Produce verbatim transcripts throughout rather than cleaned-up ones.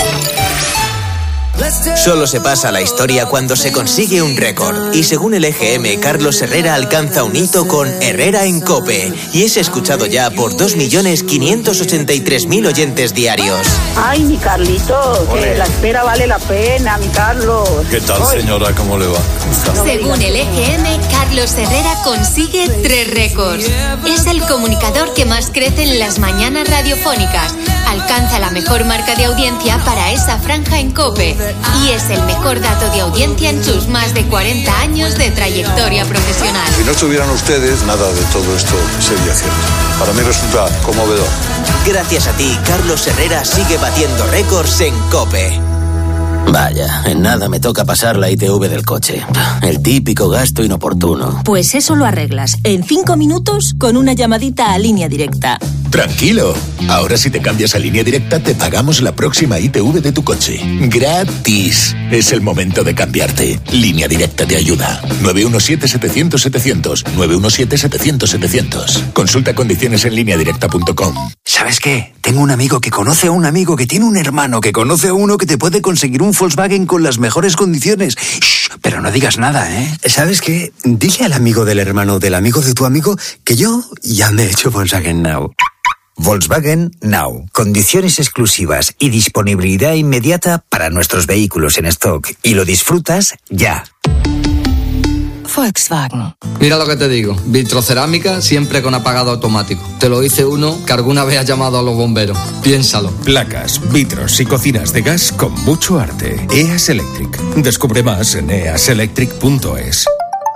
Solo se pasa a la historia cuando se consigue un récord. Y según el E G M, Carlos Herrera alcanza un hito con Herrera en COPE. Y es escuchado ya por dos millones quinientos ochenta y tres mil oyentes diarios. Ay, mi Carlitos, que la espera vale la pena, mi Carlos. ¿Qué tal, Oy. señora? ¿Cómo le va? Según el E G M, Carlos Herrera consigue tres récords. Es el comunicador que más crece en las mañanas radiofónicas. Alcanza la mejor marca de audiencia para esa franja en COPE. Y es el mejor dato de audiencia en sus más de cuarenta años de trayectoria profesional. Si no estuvieran ustedes, nada de todo esto sería cierto. Para mí resulta conmovedor. Gracias a ti, Carlos Herrera sigue batiendo récords en COPE. Vaya, en nada me toca pasar la I T V del coche. El típico gasto inoportuno. Pues eso lo arreglas en cinco minutos con una llamadita a Línea Directa. Tranquilo, ahora si te cambias a Línea Directa te pagamos la próxima I T V de tu coche. ¡Gratis! Es el momento de cambiarte. Línea Directa te ayuda. nueve uno siete, setecientos, setecientos. nueve uno siete, setecientos, setecientos. Consulta condiciones en línea directa punto com. ¿Sabes qué? Tengo un amigo que conoce a un amigo que tiene un hermano que conoce a uno que te puede conseguir un Volkswagen con las mejores condiciones. Shh, pero no digas nada, ¿eh? ¿Sabes qué? Dile al amigo del hermano del amigo de tu amigo que yo ya me he hecho Volkswagen Now. Volkswagen Now. Condiciones exclusivas y disponibilidad inmediata para nuestros vehículos en stock. Y lo disfrutas ya. Volkswagen. Mira lo que te digo, vitrocerámica siempre con apagado automático. Te lo dice uno que alguna vez ha llamado a los bomberos. Piénsalo. Placas, vitros y cocinas de gas con mucho arte. E A S Electric. Descubre más en e a s electric punto es.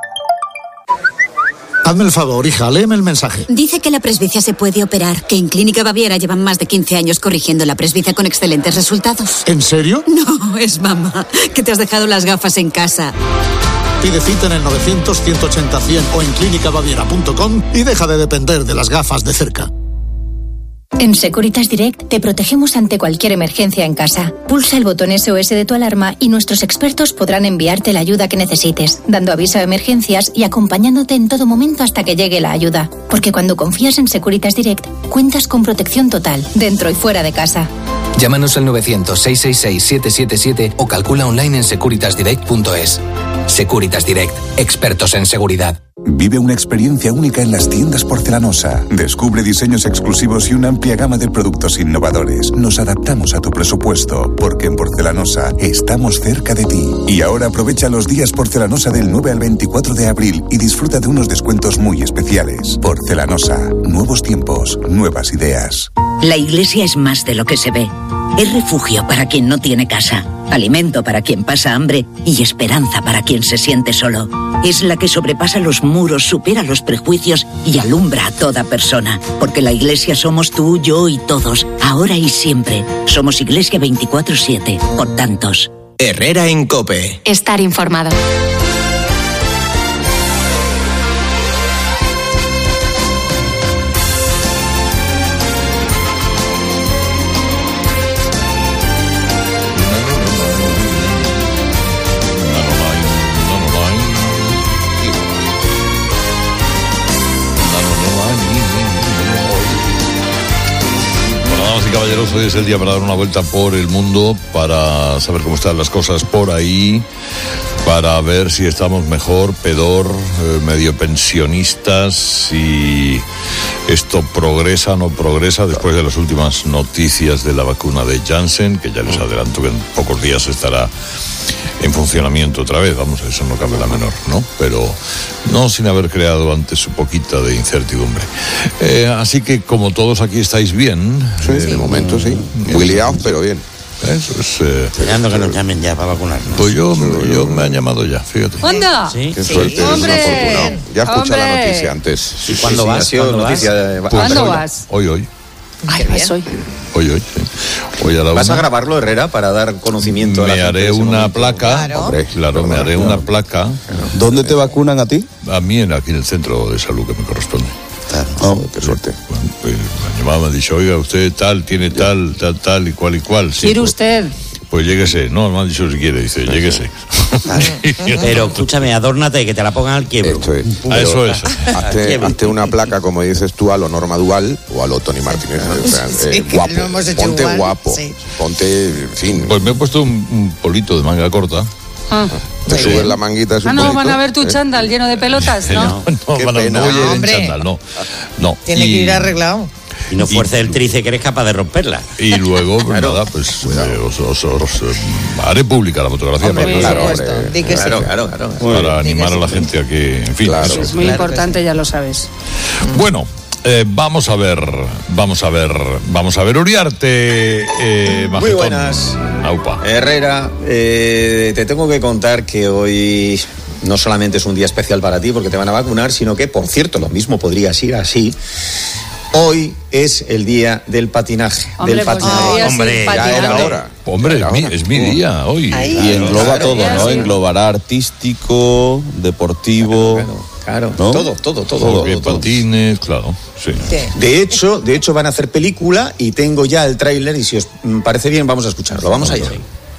Hazme el favor, hija, léeme el mensaje. Dice que la presbicia se puede operar, que en Clínica Baviera llevan más de quince años corrigiendo la presbicia con excelentes resultados. ¿En serio? No, es mamá, que te has dejado las gafas en casa. Pide cita en el novecientos, ciento ochenta, cien o en clínica baviera punto com y deja de depender de las gafas de cerca. En Securitas Direct te protegemos ante cualquier emergencia en casa. Pulsa el botón S O S de tu alarma y nuestros expertos podrán enviarte la ayuda que necesites, dando aviso a emergencias y acompañándote en todo momento hasta que llegue la ayuda. Porque cuando confías en Securitas Direct, cuentas con protección total, dentro y fuera de casa. Llámanos al novecientos, seiscientos sesenta y seis, setecientos setenta y siete o calcula online en securitas direct punto es. Securitas Direct, expertos en seguridad. Vive una experiencia única en las tiendas Porcelanosa. Descubre diseños exclusivos y una amplia gama de productos innovadores. Nos adaptamos a tu presupuesto, porque en Porcelanosa estamos cerca de ti. Y ahora aprovecha los días Porcelanosa del nueve al veinticuatro de abril y disfruta de unos descuentos muy especiales. Porcelanosa, nuevos tiempos, nuevas ideas. La iglesia es más de lo que se ve. Es refugio para quien no tiene casa, alimento para quien pasa hambre y esperanza para quien se siente solo. Es la que sobrepasa los muros, supera los prejuicios y alumbra a toda persona. Porque la iglesia somos tú, yo y todos, ahora y siempre. Somos Iglesia veinticuatro siete, por tantos. Herrera en COPE. Estar informado. Caballeros, hoy es el día para dar una vuelta por el mundo, para saber cómo están las cosas por ahí, para ver si estamos mejor, peor, eh, medio pensionistas, si esto progresa o no progresa después de las últimas noticias de la vacuna de Janssen, que ya les adelanto que en pocos días estará en funcionamiento otra vez, vamos, eso no cabe la menor, ¿no? Pero no sin haber creado antes un poquito de incertidumbre. Eh, así que como todos aquí estáis bien... Sí, eh, de momento sí, muy liados, pero bien. Eso es... Eh, Esperando que nos llamen ya para vacunarnos. Pues yo, yo, yo me han llamado ya, fíjate. ¡Anda! ¿Sí? Qué Sí. suerte, ¡Hombre! es un afortunado. Ya escuché ¡Hombre! la noticia antes. ¿Y cuándo sí, vas? Ha sido ¿Cuándo noticia vas? de... ¿Cuándo vas? Hoy, hoy. Ay, vas hoy. Hoy, hoy, sí. Hoy a la ¿Vas una. a grabarlo, Herrera, para dar conocimiento a la Me gente haré de ese una momento? placa. Claro. Hombre, claro, me haré una placa. ¿Dónde te vacunan a ti? A mí, en- aquí en el centro de salud que me corresponde. Oh, qué suerte. Bueno, pues, me han llamado, me han dicho, oiga, usted tal, tiene tal, tal, tal y cual y cual. Sí, ¿Quiere pues, usted? Pues lléguese, no, me ha dicho si quiere, dice, lléguese. Pero escúchame, adórnate, que te la pongan al quiebro. Esto es. Ah, eso es. Hazte, hazte una placa, como dices tú, a lo Norma Dual o a lo Tony Martínez. O sea, Sí, eh, que guapo. lo hemos hecho Ponte igual, guapo. sí. Ponte, en fin. Pues me he puesto un, un polito de manga corta. Ah, Te subes la manguita. ah, no, van a ver tu ¿eh? chándal lleno de pelotas, ¿no? No, Qué van a- pena. no voy a ir en Hombre. chándal, no. No. Tiene Y- que ir arreglado. Y no fuerces el tríceps que eres capaz de romperla. Y luego, pues nada, pues eh, os, os- os, eh, haré pública la fotografía Hombre, para, por que- supuesto. Di que sí. Claro, claro, claro. para animar a la gente a que, en fin. eso. Es muy Claro que importante, ya lo sabes. Bueno, eh, vamos a ver, vamos a ver, vamos a ver Uriarte. Eh, Muy Majetón. buenas. Aupa. Herrera, eh, te tengo que contar que hoy no solamente es un día especial para ti porque te van a vacunar, sino que, por cierto, lo mismo podría ser así. Hoy es el día del patinaje. Hombre, del pues patinaje. debería ser hombre, ya patinante. era hora. Hombre, es mi, es mi día hoy. Ahí. Y engloba Claro, todo, claro, ¿no? sí. Englobará artístico, deportivo. Claro, claro. ¿no? Todo, todo, todo. Todo, que todo, todo. patines, claro, sí. Sí. De hecho, de hecho van a hacer película y tengo ya el tráiler y si os mm, parece bien vamos a escucharlo. Vamos allá.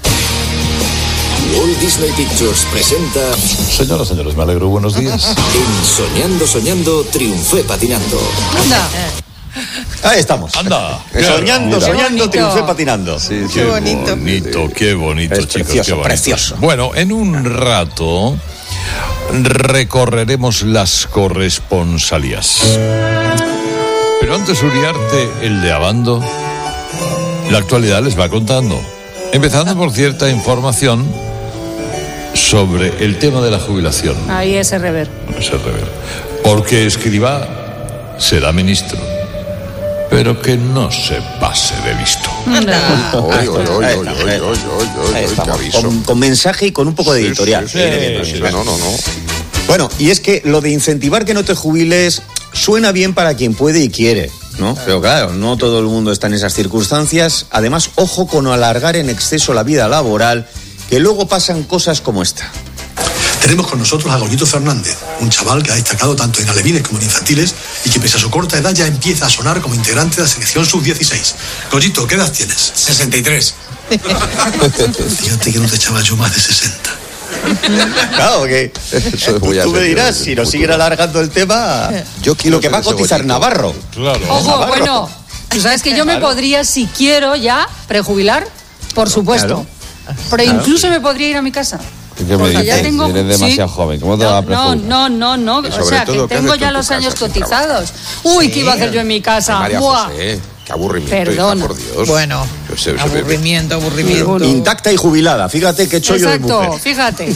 Walt Disney Pictures presenta Señoras, señores, me alegro, buenos días. en Soñando, Soñando, triunfé patinando. Anda. Ahí estamos. Anda. Soñando, Qué soñando, bonito. triunfé patinando. Sí, Qué bonito. bonito, qué bonito, Es chicos, precioso, qué bonito. precioso. Bueno, en un rato recorreremos las corresponsalías. Pero antes, Uriarte, el de Abando, la actualidad les va contando. Empezando por cierta información sobre el tema de la jubilación. Ahí ese rever. Ese rever. Porque Escrivá será ministro, pero que no se pase de listo. Anda. Oy, oy, oy, Ahí oy, estamos, oy, ahí oy, oy, oy, Ahí oy, qué estamos. aviso. Con, con mensaje y con un poco de editorial. sí, Viene bien, sí, viene bien. No, no, no. Bueno, y es que lo de incentivar que no te jubiles suena bien para quien puede y quiere, ¿no? Pero claro, no todo el mundo está en esas circunstancias. Además, ojo con alargar en exceso la vida laboral, que luego pasan cosas como esta. Tenemos con nosotros a Goyito Fernández, un chaval que ha destacado tanto en alevines como en infantiles y que pese a su corta edad ya empieza a sonar como integrante de la selección sub dieciséis. Goyito, ¿qué edad tienes? sesenta y tres. Fíjate que no te echaba yo más de sesenta. Claro, que Eso es tú, muy tú me serio, dirás, el si nos futuro. siguen alargando el tema, Yo quiero lo que ser va a ese cotizar Goyito. Navarro. Claro. Ojo, Navarro. bueno, tú sabes que yo me podría, si quiero ya, prejubilar, por supuesto. Pero Claro. incluso me podría ir a mi casa. ¿Qué me Porque ya dices? tengo- Eres demasiado sí. joven. ¿Cómo te No, vas a no, prejubilar? no, no, no. Y O sobre sea, todo, que ¿qué tengo haces tú ya en tu los casa años sin cotizados. Uy, ¿qué iba a hacer yo en mi casa? María Buah. José, qué aburrimiento, hija, Perdona. por Dios. Bueno, Se- se- aburrimiento, aburrimiento. Intacta y jubilada. Fíjate qué chollo de Exacto, mujer. fíjate.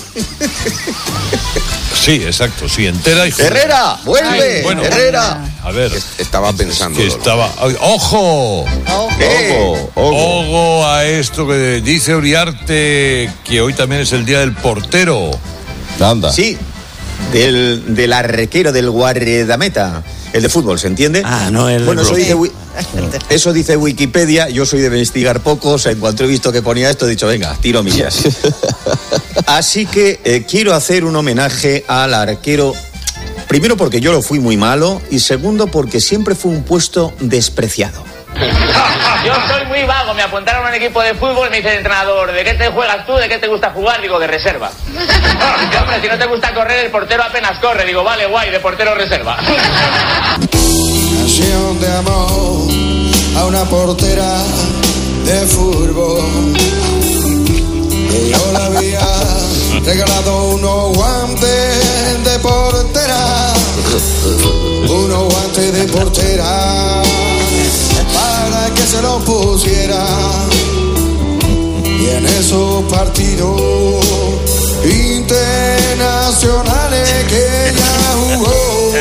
Sí, exacto, sí, entera y justa. Herrera, vuelve. Ay, bueno. Herrera. A ver. Estaba pensando. Que estaba. ay, ¡Ojo! ¿Qué? Ojo a esto que dice Uriarte, que hoy también es el día del portero. Anda. Sí, del, del arquero, del guardameta. El de fútbol, ¿se entiende? Ah, no, el Bueno, eso bloque. dice, Wi- eso dice Wikipedia. Yo soy de investigar poco. O sea, en cuanto he visto que ponía esto, he dicho, venga, tiro millas. Así que eh, quiero hacer un homenaje al arquero. Primero porque yo lo fui muy malo y segundo porque siempre fue un puesto despreciado. Yo soy muy vago, me apuntaron a un equipo de fútbol y me dice el entrenador, ¿de qué te juegas tú? ¿De qué te gusta jugar? Digo, de reserva. Dice, hombre, si no te gusta correr, el portero apenas corre. Digo, vale, guay, de portero reserva. Canción de amor a una portera de fútbol. Que yo le había regalado unos guantes de portera. Unos guantes de portera para que se los pusiera. Y en esos partidos internacionales que ella jugó.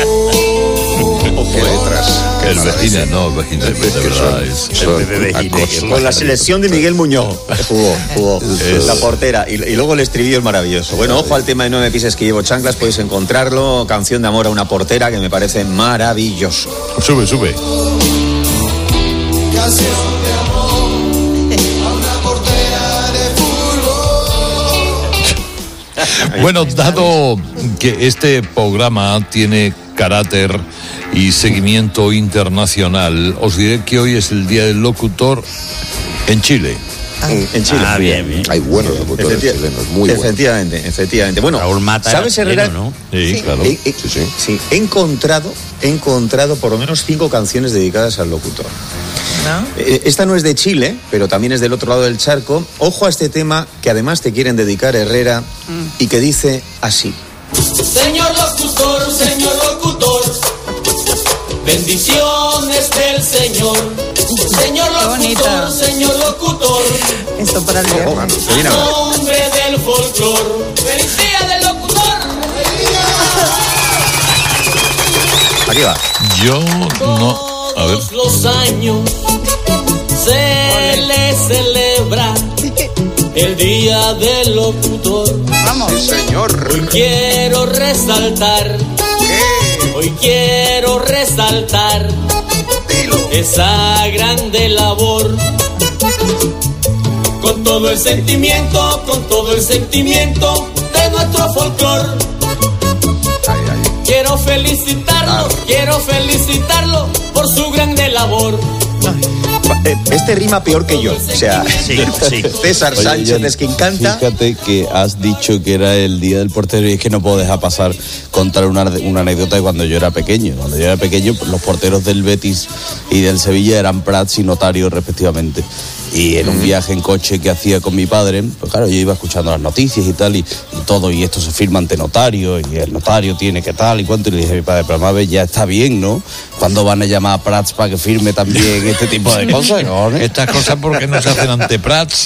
El vecino, no, el vecino, de verdad. Es, Con la selección de Miguel Muñoz jugó, jugó Es- la portera y, y luego el estribillo es maravilloso. Bueno, ojo al tema de No me pises que llevo chanclas, podéis encontrarlo. Canción de amor a una portera que me parece maravilloso. Sube, sube. Canción de amor a una portera de fútbol. Bueno, dado que este programa tiene carácter y seguimiento internacional, os diré que hoy es el Día del Locutor en Chile. en, en Chile. Ah, bien, bien. Hay buenos locutores Efecti- chilenos, muy buenos. Efectivamente, efectivamente. Bueno, Raúl Mata ¿sabes, era Herrera? chileno, ¿no? Sí, Sí. claro. He, he- Sí, sí. sí, he encontrado, he encontrado por lo menos cinco canciones dedicadas al locutor. ¿No? Eh, Esta no es de Chile, pero también es del otro lado del charco. Ojo a este tema que además te quieren dedicar, Herrera, y que dice así. Señor locutor, señor locutor, bendiciones del Señor. Señor Qué bonita. locutor, señor locutor, Esto para el viernes. Que viene ahora. nombre del folclor. ¡Feliz día del locutor! Aquí va. Yo no. A ver. Todos los años se le celebra el día del locutor. Vamos. Sí, señor. Hoy quiero resaltar, hoy quiero resaltar esa grande labor. Con todo el sentimiento, con todo el sentimiento de nuestro folclor. Quiero felicitarlo, quiero felicitarlo por su grande labor. Eh, Este rima peor que yo. O sea, Sí, sí. César Oye, Sánchez Johnny, es que encanta. Fíjate que has dicho que era el día del portero y es que no puedo dejar pasar contar una, una anécdota de cuando yo era pequeño. Cuando yo era pequeño, los porteros del Betis y del Sevilla eran Prats y Notario respectivamente. Y en un viaje en coche que hacía con mi padre, pues claro, yo iba escuchando las noticias y tal, y, y todo, y esto se firma ante notario, y el notario tiene que tal y cuánto, y le dije a mi padre, pero más ya está bien, ¿no? ¿Cuándo van a llamar a Prats para que firme también este tipo de cosas? ¿No? Estas cosas porque no se hacen ante Prats.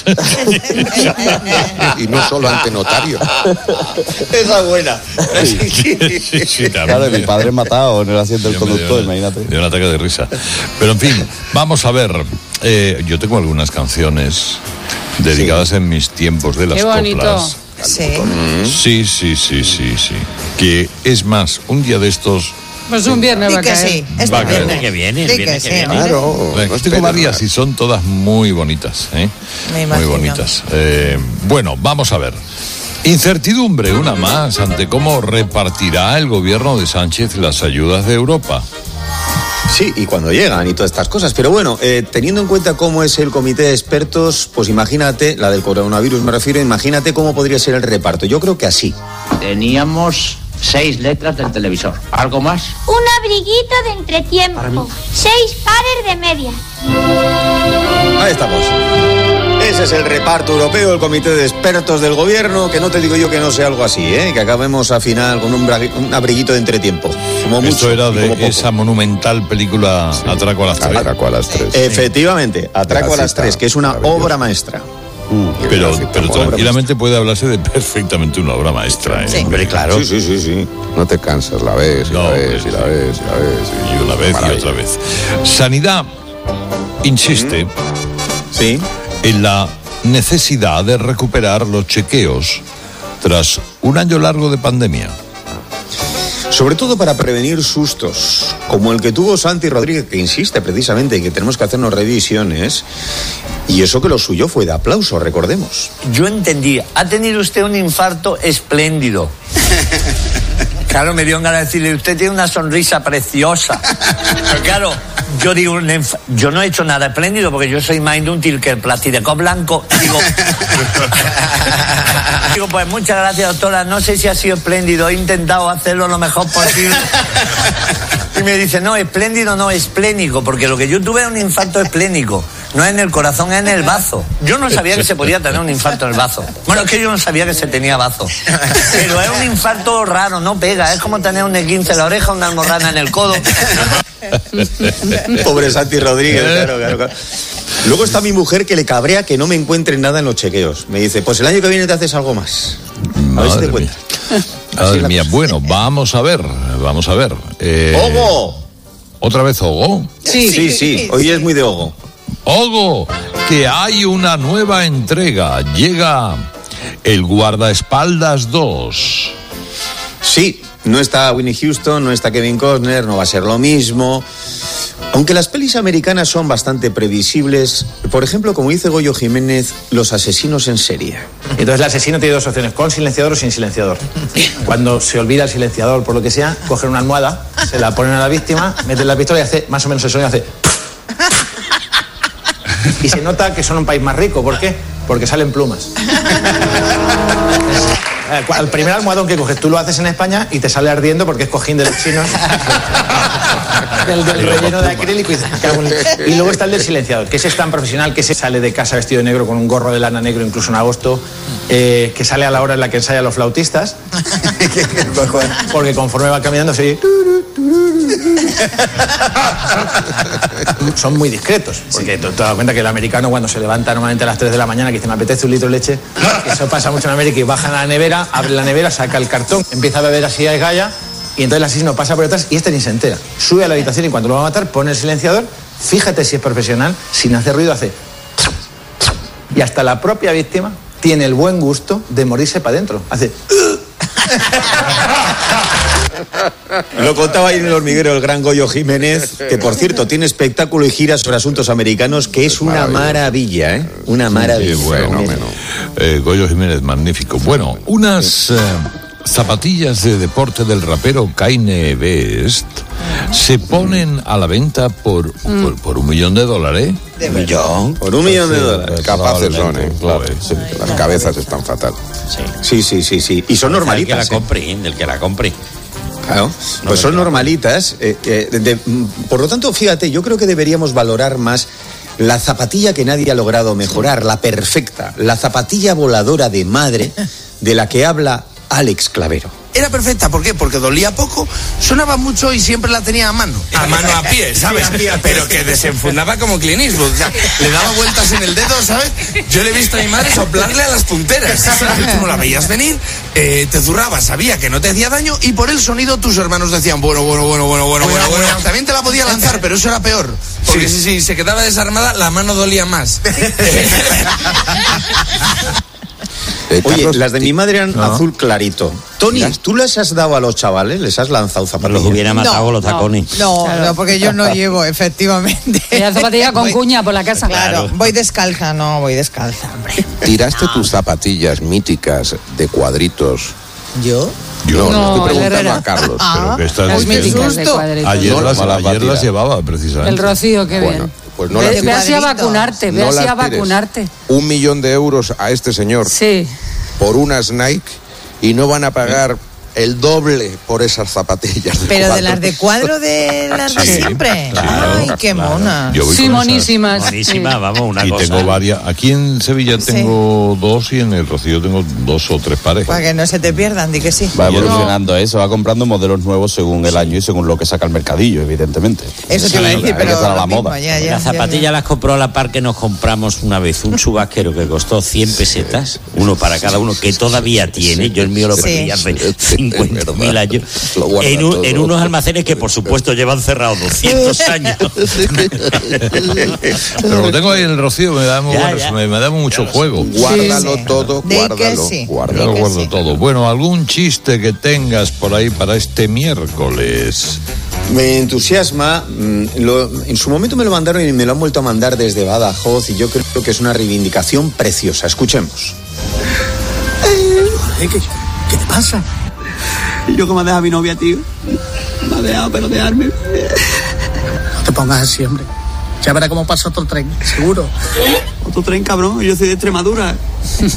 Y no solo ante notario. Esa es buena. Sí, sí, también. Claro, mi padre matado en el asiento del Yo me conductor, dio- imagínate. dio un ataque de risa. Pero en fin, vamos a ver. Eh, yo tengo algunas canciones dedicadas en mis tiempos de las Qué bonito. coplas. Sí. Sí, sí, sí, sí, sí. Que es más, un día de estos. Pues un viernes va Di a que caer. sí. Va Este a caer. viernes. Que viene, el Di viernes que que sí, viene. ¿no? Claro. Bueno, no tengo espera varias nada. y son todas muy bonitas, ¿eh? Me Muy imagino. bonitas. Eh, bueno, vamos a ver. Incertidumbre, una más, ante cómo repartirá el gobierno de Sánchez las ayudas de Europa. Sí, y cuando llegan y todas estas cosas. Pero bueno, eh, teniendo en cuenta cómo es el comité de expertos, pues imagínate, la del coronavirus me refiero, imagínate cómo podría ser el reparto. Yo creo que así. Teníamos seis letras del televisor. ¿Algo más? Un abriguito de entretiempo. Seis pares de medias. Ahí estamos. Ese es el reparto europeo, el comité de expertos del gobierno, que no te digo yo que no sea algo así, ¿eh? Que acabemos al final con un, bra- un abriguito de entretiempo. Como mucho, Esto era y como de poco. esa monumental película Atraco a las tres. Atraco a las tres. Efectivamente, Atraco a las Gracita, tres, que es una maravilloso. obra maestra. Pero, Gracita, pero obra tranquilamente puede hablarse de perfectamente una obra maestra. ¿eh? Sí. Hombre, claro. Sí, sí, sí, sí. No te cansas, la ves, y No, la ves, y la sí. ves, y la ves. Y una vez y Maravilla. otra vez. Sanidad insiste Sí. en la necesidad de recuperar los chequeos tras un año largo de pandemia. Sobre todo para prevenir sustos, como el que tuvo Santi Rodríguez, que insiste precisamente en que tenemos que hacernos revisiones, y eso que lo suyo fue de aplauso, recordemos. Yo entendí, ha tenido usted un infarto espléndido. Claro, me dio ganas de decirle, usted tiene una sonrisa preciosa. Pero claro, yo digo, un enf- yo no he hecho nada espléndido porque yo soy más inútil que el plastideco blanco. Digo, digo, pues muchas gracias, doctora. No sé si ha sido espléndido, he intentado hacerlo lo mejor posible. Y me dice, no, espléndido no, esplénico, porque lo que yo tuve es un infarto esplénico. No es en el corazón, es en el bazo. Yo no sabía que se podía tener un infarto en el bazo. Bueno, es que yo no sabía que se tenía bazo. Pero es un infarto raro, no pega. Es como tener un esguince en la oreja, una almorrana en el codo. Pobre Santi Rodríguez, claro, claro, claro. Luego está mi mujer que le cabrea que no me encuentre nada en los chequeos. Me dice, pues el año que viene te haces algo más. A ver si te Madre cuentas. Madre mía, bueno, vamos a ver, vamos a ver. Eh, ¡Ogo! ¿Otra vez Ogo? Sí, sí, sí. Hoy es muy de Ogo. Ogo, que hay una nueva entrega. Llega el Guardaespaldas dos. Sí, no está Winnie Houston, no está Kevin Costner, no va a ser lo mismo. Aunque las pelis americanas son bastante previsibles, por ejemplo, como dice Goyo Jiménez, los asesinos en serie. Entonces el asesino tiene dos opciones, con silenciador o sin silenciador. Cuando se olvida el silenciador por lo que sea, cogen una almohada, se la ponen a la víctima, meten la pistola y hace más o menos el sonido, hace... Y se nota que son un país más rico. ¿Por qué? Porque salen plumas. El primer almohadón que coges tú lo haces en España y te sale ardiendo porque es cojín de los chinos. del, del relleno de acrílico. Y, y luego está el del silenciador, que ese es tan profesional que se sale de casa vestido de negro con un gorro de lana negro incluso en agosto, eh, que sale a la hora en la que ensayan los flautistas. Porque conforme va caminando se oye... Son muy discretos, porque tú te das cuenta que el americano cuando se levanta normalmente a las tres de la mañana que dice me apetece un litro de leche, eso pasa mucho en América, y bajan a la nevera, abre la nevera, saca el cartón, empieza a beber así a galla, y entonces el asesino pasa por detrás y este ni se entera, sube a la habitación y cuando lo va a matar pone el silenciador, fíjate si es profesional, sin hacer ruido hace, y hasta la propia víctima tiene el buen gusto de morirse para adentro, hace... Lo contaba ahí en El Hormiguero el gran Goyo Jiménez, que por cierto tiene espectáculo y gira sobre asuntos americanos, que es una maravilla, ¿eh? Una maravilla. Sí, bueno, eh, Goyo Jiménez, magnífico. Bueno, unas eh, zapatillas de deporte del rapero Kanye West se ponen a la venta por, mm. por, por un millón de dólares. ¿De millón? Por un millón de dólares. Capaces son, ¿eh? Claro, sí, las cabezas están fatal. Sí, sí, sí, sí. Y son normalitas. Del que la compre, ¿eh? Del que la compre. Claro, pues son normalitas. Eh, eh, de, de, por lo tanto, fíjate, yo creo que deberíamos valorar más la zapatilla que nadie ha logrado mejorar, la perfecta, la zapatilla voladora de madre de la que habla Alex Clavero. Era perfecta, ¿por qué? Porque dolía poco, sonaba mucho y siempre la tenía a mano. A mano a pie, ¿sabes? Pero que desenfundaba como Clint Eastwood, o sea, le daba vueltas en el dedo, ¿sabes? Yo le he visto a mi madre soplarle a las punteras. Tú no la veías venir, eh, te zurraba, sabía que no te hacía daño y por el sonido tus hermanos decían, bueno, bueno, bueno, bueno, bueno, bueno, bueno. También te la podía lanzar, pero eso era peor. Porque si, si se quedaba desarmada, la mano dolía más. Eh, Oye, Carlos, las de mi madre eran no. azul clarito. Tony, ¿tú les has dado a los chavales? ¿Les has lanzado zapatillas? Los hubiera matado no, los tacones. No, claro. no, porque yo no llevo, efectivamente. Y la zapatilla con voy, cuña por la casa. Claro, claro, voy descalza, no, voy descalza, hombre. ¿Tiraste no. tus zapatillas míticas de cuadritos? ¿Yo? Yo no, no estoy preguntando a Carlos. Ah, pero que estás las míticas de cuadritos. Ayer, no, las, ayer las llevaba, precisamente. El Rocío, qué bueno, bien. Pues no ve, ve así a vacunarte, ve no así a vacunarte. Un millón de euros a este señor. Sí. Por unas Nike y no van a pagar el doble por esas zapatillas. De Pero cuadro. De las de cuadro de las sí, de siempre. Claro, Ay, qué claro. mona. Sí, monísimas. Monísimas, sí. Vamos, una y cosa. Y tengo varias. Aquí en Sevilla tengo sí. dos y en el Rocío tengo dos o tres pares. Para que no se te pierdan, di que sí. Va evolucionando no. eso, va comprando modelos nuevos según el año y según lo que saca el mercadillo, evidentemente. Eso te iba a decir, pero está la moda. Ya, ya, las zapatillas ya, ya. las compró a la par que nos compramos una vez un chubasquero que costó cien pesetas, uno para cada uno, que todavía tiene. Yo el mío lo perdí hace cincuenta mil años. En, un, en unos almacenes que por supuesto llevan cerrados doscientos años. Pero lo tengo ahí en el Rocío, me da, muy ya, bueno, ya. Me, me da mucho ya juego. Guárdalo sí, todo, sí. guárdalo. Sí. guárdalo. Yo lo guardo sí. todo. Bueno, algún chiste que tengas por ahí para este miércoles. Me entusiasma, lo, en su momento me lo mandaron y me lo han vuelto a mandar desde Badajoz y yo creo que es una reivindicación preciosa. Escuchemos. ¿Qué, qué, qué te pasa? Yo que me ha dejado a mi novia, tío. Me ha dejado, pero dejarme. No te pongas así, hombre. Ya verás cómo pasa otro tren, seguro. Otro tren, cabrón. Yo soy de Extremadura. ¿Qué?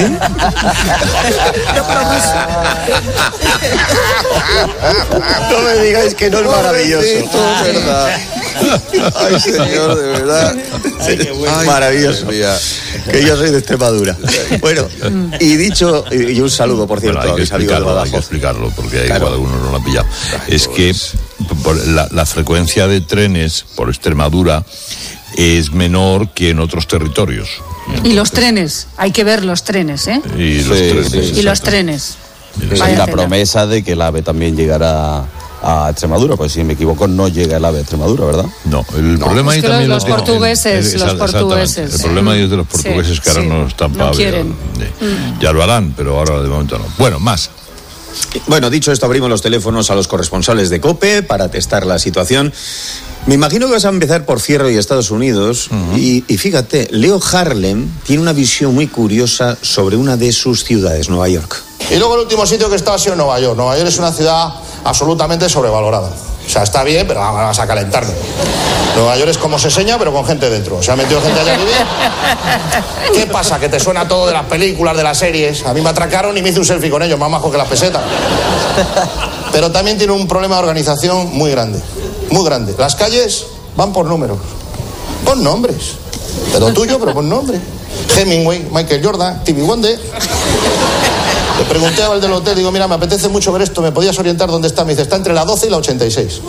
No me digáis que no es maravilloso. Es verdad. Ay, señor, de verdad. Ay, qué bueno. Ay, maravilloso. Mía. Que yo soy de Extremadura. Bueno, y dicho, y un saludo, por cierto. Bueno, hay, que explicarlo, hay que explicarlo, porque claro. igual alguno no lo ha pillado. Ay, es que por la, la frecuencia de trenes por Extremadura es menor que en otros territorios. Y los trenes, hay que ver los trenes, ¿eh? Y los sí, trenes. Sí. Y los trenes. Y la promesa de que el AVE también llegará a Extremadura, pues si me equivoco no llega el AVE a Extremadura, ¿verdad? No, el no. problema ahí es que también los, lo los portugueses, los portugueses. El problema ahí es de los portugueses sí, que ahora sí. no están para no quieren. Mm. Ya lo harán, pero ahora de momento no. Bueno, más. Bueno, dicho esto, abrimos los teléfonos a los corresponsales de COPE para testar la situación. Me imagino que vas a empezar por Fierro y Estados Unidos. Uh-huh. y, y fíjate, Leo Harlem tiene una visión muy curiosa sobre una de sus ciudades, Nueva York. Y luego el último sitio que he estado ha sido Nueva York. Nueva York es una ciudad absolutamente sobrevalorada. O sea, está bien, pero vas a calentarme. Nueva York es como se seña, pero con gente dentro. Se ha metido gente allá a vivir. ¿Qué pasa? Que te suena todo de las películas, de las series. A mí me atracaron y me hice un selfie con ellos, más majo que las pesetas. Pero también tiene un problema de organización muy grande. Muy grande. Las calles van por números. Pon nombres. De lo tuyo, pero pon nombre. Hemingway, Michael Jordan, Stevie Wonder. Le pregunté al del hotel, digo, mira, me apetece mucho ver esto, ¿me podías orientar dónde está? Me dice, está entre la doce y la ochenta y seis.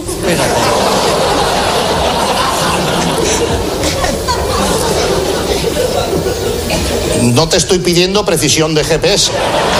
No te estoy pidiendo precisión de G P S.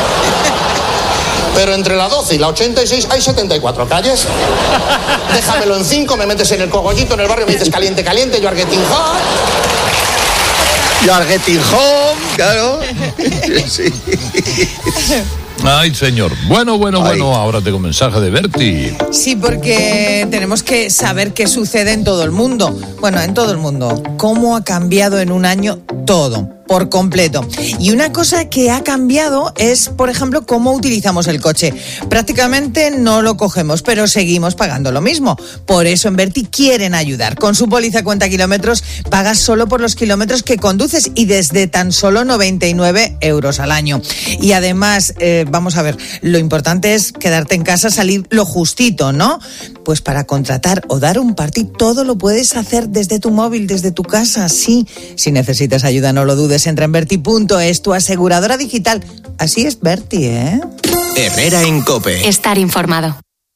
Pero entre la doce y la ochenta y seis hay setenta y cuatro calles. Déjamelo en cinco, me metes en el cogollito, en el barrio me dices caliente, caliente, you are getting hot. You are getting home, claro. Sí. Ay, señor. Bueno, bueno, Ay. bueno, ahora tengo un mensaje de Berti. Sí, porque tenemos que saber qué sucede en todo el mundo. Bueno, en todo el mundo. ¿Cómo ha cambiado en un año todo? Por completo. Y una cosa que ha cambiado es, por ejemplo, cómo utilizamos el coche. Prácticamente no lo cogemos, pero seguimos pagando lo mismo. Por eso en Berti quieren ayudar. Con su póliza cuenta kilómetros, pagas solo por los kilómetros que conduces y desde tan solo noventa y nueve euros al año. Y además, eh, vamos a ver, lo importante es quedarte en casa, salir lo justito, ¿no? Pues para contratar o dar un party, todo lo puedes hacer desde tu móvil, desde tu casa, sí. Si necesitas ayuda, no lo dudes. Entra en Berti punto es, tu aseguradora digital. Así es Berti, ¿eh? Herrera en COPE. Estar informado.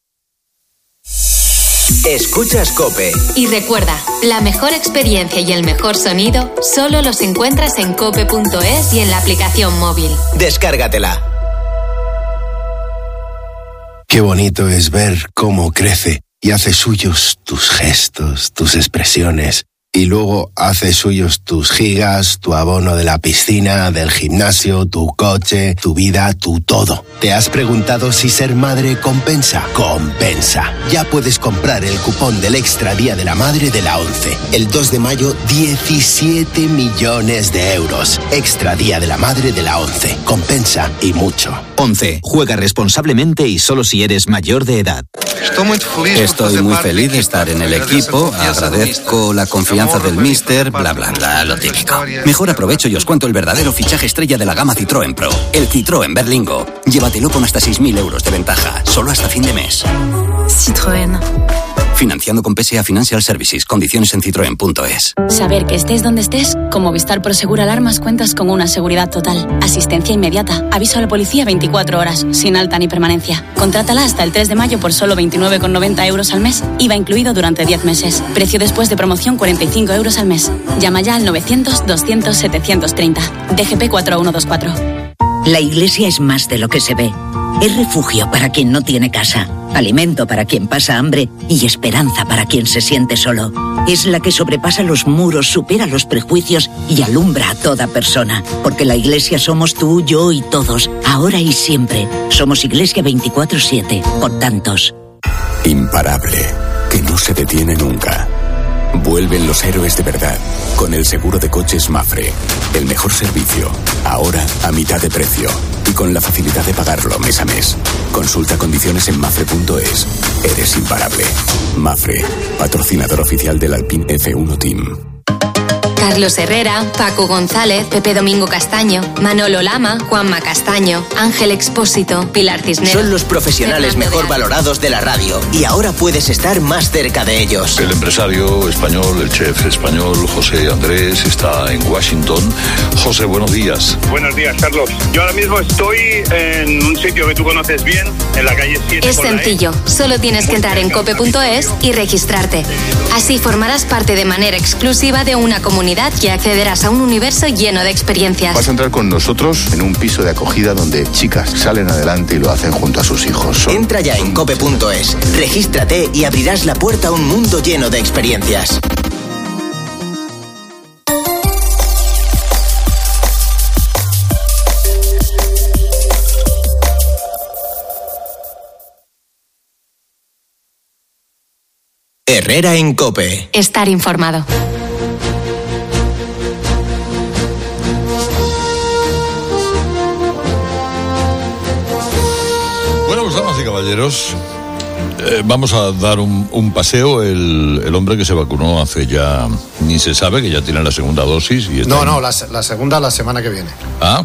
Escuchas COPE. Y recuerda, la mejor experiencia y el mejor sonido solo los encuentras en cope punto es y en la aplicación móvil. Descárgatela. Qué bonito es ver cómo crece y hace suyos tus gestos, tus expresiones. Y luego hace suyos tus gigas, tu abono de la piscina, del gimnasio, tu coche, tu vida, tu todo. ¿Te has preguntado si ser madre compensa? Compensa. Ya puedes comprar el cupón del Extra Día de la Madre de la ONCE. El dos de mayo, diecisiete millones de euros. Extra Día de la Madre de la ONCE. Compensa y mucho. ONCE. Juega responsablemente y solo si eres mayor de edad. Estoy muy feliz de estar en el equipo. Agradezco la confianza del Mister, bla bla bla, lo típico. Mejor aprovecho y os cuento el verdadero fichaje estrella de la gama Citroën Pro, el Citroën Berlingo. Llévatelo con hasta seis mil euros de ventaja, solo hasta fin de mes. Citroën. Financiando con P S A Financial Services. Condiciones en citroen punto es. Saber que estés donde estés, con Movistar Prosegur Alarmas cuentas con una seguridad total. Asistencia inmediata. Aviso a la policía veinticuatro horas, sin alta ni permanencia. Contrátala hasta el tres de mayo por solo veintinueve con noventa euros al mes. I V A incluido durante diez meses. Precio después de promoción cuarenta y cinco euros al mes. Llama ya al novecientos, doscientos, setecientos treinta. D G P cuatro uno dos cuatro. La iglesia es más de lo que se ve. Es refugio para quien no tiene casa, alimento para quien pasa hambre y esperanza para quien se siente solo. Es la que sobrepasa los muros, supera los prejuicios y alumbra a toda persona. Porque la iglesia somos tú, yo y todos, ahora y siempre. Somos Iglesia veinticuatro siete, por tantos. Imparable, que no se detiene nunca. Vuelven los héroes de verdad, con el seguro de coches Mafre. El mejor servicio, ahora a mitad de precio. Y con la facilidad de pagarlo mes a mes. Consulta condiciones en mafre punto es. Eres imparable. Mafre, patrocinador oficial del Alpine F uno Team. Carlos Herrera, Paco González, Pepe Domingo Castaño, Manolo Lama, Juanma Castaño, Ángel Expósito, Pilar Cisneros. Son los profesionales Fernando mejor valorados de la radio y ahora puedes estar más cerca de ellos. El empresario español, el chef español José Andrés está en Washington. José, buenos días. Buenos días, Carlos. Yo ahora mismo estoy en un sitio que tú conoces bien, en la calle siete. Es sencillo, solo tienes que entrar en cope punto es y registrarte. Así formarás parte de manera exclusiva de una comunidad y accederás a un universo lleno de experiencias. Vas a entrar con nosotros en un piso de acogida donde chicas salen adelante y lo hacen junto a sus hijos. Son... Entra ya en cope punto es, regístrate y abrirás la puerta a un mundo lleno de experiencias. Herrera en COPE. Estar informado. Bueno, pues damas y caballeros, Eh, vamos a dar un, un paseo. El, el hombre que se vacunó hace ya, ni se sabe, que ya tiene la segunda dosis. Y está no, en... no, la, la segunda la semana que viene. Ah,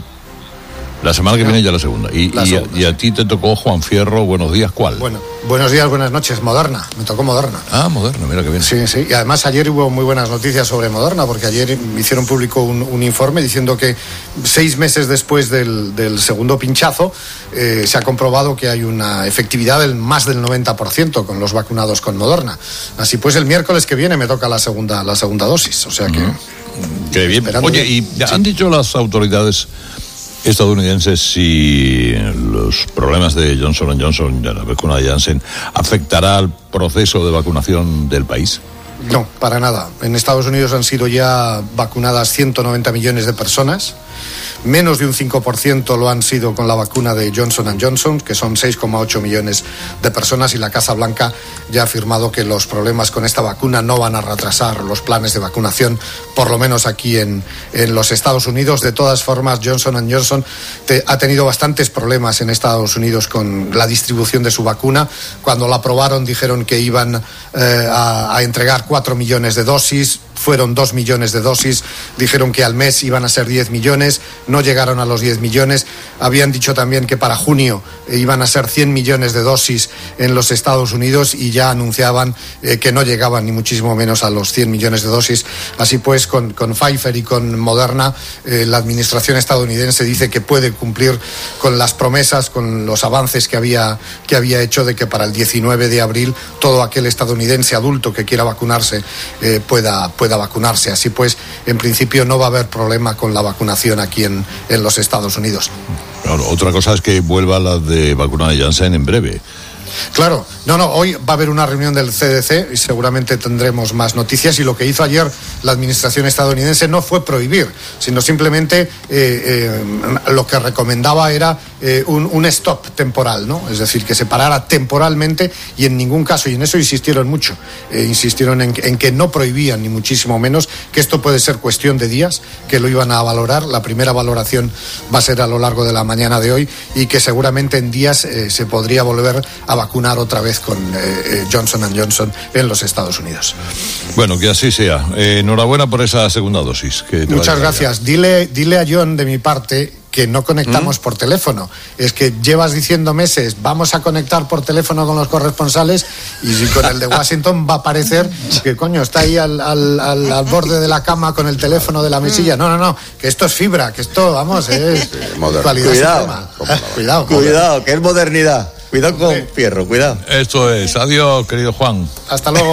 la semana que no. viene ya la segunda. Y, la y, segunda, a, y a ti te tocó, Juan Fierro, buenos días, ¿cuál? Bueno, buenos días, buenas noches, Moderna. Me tocó Moderna. Ah, Moderna, mira que bien. Sí, sí. Y además ayer hubo muy buenas noticias sobre Moderna, porque ayer hicieron público un, un informe diciendo que seis meses después del, del segundo pinchazo eh, se ha comprobado que hay una efectividad del más del noventa por ciento con los vacunados con Moderna. Así pues, el miércoles que viene me toca la segunda, la segunda dosis. O sea que... Uh-huh. Qué bien. Oye, y sí. han dicho las autoridades estadounidenses si los problemas de Johnson and Johnson, de la vacuna de Janssen, afectará al proceso de vacunación del país. No, para nada. En Estados Unidos han sido ya vacunadas ciento noventa millones de personas. Menos de un cinco por ciento lo han sido con la vacuna de Johnson and Johnson, que son seis coma ocho millones de personas, y la Casa Blanca ya ha afirmado que los problemas con esta vacuna no van a retrasar los planes de vacunación, por lo menos aquí en, en los Estados Unidos. De todas formas, Johnson and Johnson te, ha tenido bastantes problemas en Estados Unidos con la distribución de su vacuna. Cuando la aprobaron dijeron que iban eh, a, a entregar cuatro millones de dosis. Fueron dos millones de dosis, dijeron que al mes iban a ser diez millones, no llegaron a los diez millones, habían dicho también que para junio iban a ser cien millones de dosis en los Estados Unidos y ya anunciaban eh, que no llegaban ni muchísimo menos a los cien millones de dosis. Así pues, con, con Pfizer y con Moderna, eh, la administración estadounidense dice que puede cumplir con las promesas, con los avances que había, que había hecho de que para el diecinueve de abril todo aquel estadounidense adulto que quiera vacunarse eh, pueda, pueda vacunarse. Así pues, en principio no va a haber problema con la vacunación aquí en, en los Estados Unidos. Claro, otra cosa es que vuelva la de vacuna de Janssen en breve. Claro, no, no, hoy va a haber una reunión del C D C y seguramente tendremos más noticias, y lo que hizo ayer la administración estadounidense no fue prohibir, sino simplemente eh, eh, lo que recomendaba era eh, un, un stop temporal, ¿no? Es decir, que se parara temporalmente, y en ningún caso, y en eso insistieron mucho, eh, insistieron en, en que no prohibían, ni muchísimo menos, que esto puede ser cuestión de días, que lo iban a valorar. La primera valoración va a ser a lo largo de la mañana de hoy, y que seguramente en días eh, se podría volver a vacunar otra vez con eh, Johnson and Johnson en los Estados Unidos. Bueno, que así sea. Eh, enhorabuena por esa segunda dosis. Que Muchas gracias. Dile, dile a John de mi parte que no conectamos ¿Mm? por teléfono. Es que llevas diciendo meses, vamos a conectar por teléfono con los corresponsales, y si con el de Washington va a parecer que coño está ahí al, al, al, al borde de la cama con el teléfono de la mesilla. No, no, no, que esto es fibra, que esto, vamos, es calidad Cuidado, Cuidado, cuidado, que es modernidad. Cuidado con Fierro, cuidado. Esto es. Adiós, querido Juan. Hasta luego.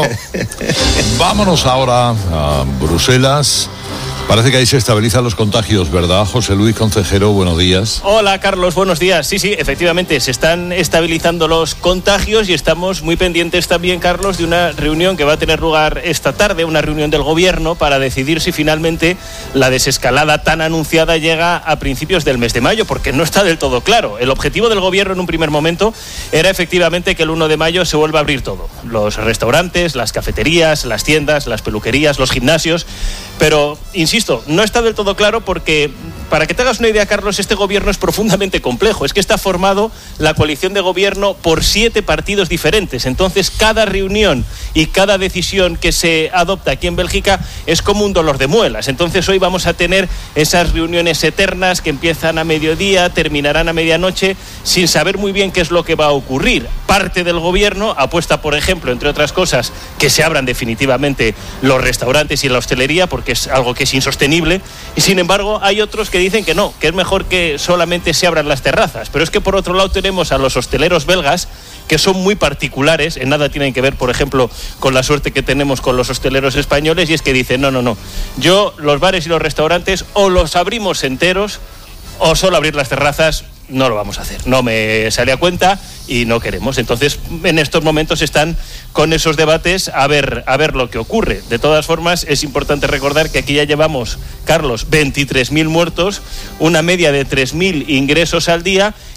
Vámonos ahora a Bruselas. Parece que ahí se estabilizan los contagios, ¿verdad? José Luis Concejero, buenos días. Hola, Carlos, buenos días. Sí, sí, efectivamente, se están estabilizando los contagios y estamos muy pendientes también, Carlos, de una reunión que va a tener lugar esta tarde, una reunión del Gobierno para decidir si finalmente la desescalada tan anunciada llega a principios del mes de mayo, porque no está del todo claro. El objetivo del Gobierno en un primer momento era efectivamente que el uno de mayo se vuelva a abrir todo. Los restaurantes, las cafeterías, las tiendas, las peluquerías, los gimnasios, pero, insisto, Insisto, no está del todo claro porque, para que te hagas una idea, Carlos, este gobierno es profundamente complejo. Es que está formado la coalición de gobierno por siete partidos diferentes. Entonces, cada reunión y cada decisión que se adopta aquí en Bélgica es como un dolor de muelas. Entonces, hoy vamos a tener esas reuniones eternas que empiezan a mediodía, terminarán a medianoche, sin saber muy bien qué es lo que va a ocurrir. Parte del gobierno apuesta, por ejemplo, entre otras cosas, que se abran definitivamente los restaurantes y la hostelería, porque es algo que es insostenible, y sin embargo hay otros que dicen que no, que es mejor que solamente se abran las terrazas. Pero es que por otro lado tenemos a los hosteleros belgas, que son muy particulares, en nada tienen que ver, por ejemplo, con la suerte que tenemos con los hosteleros españoles, y es que dicen, no, no, no, yo los bares y los restaurantes o los abrimos enteros o solo abrir las terrazas no lo vamos a hacer, no me sale a cuenta y no queremos. Entonces, en estos momentos están con esos debates a ver, a ver lo que ocurre. De todas formas, es importante recordar que aquí ya llevamos, Carlos, veintitrés mil muertos, una media de tres mil ingresos al día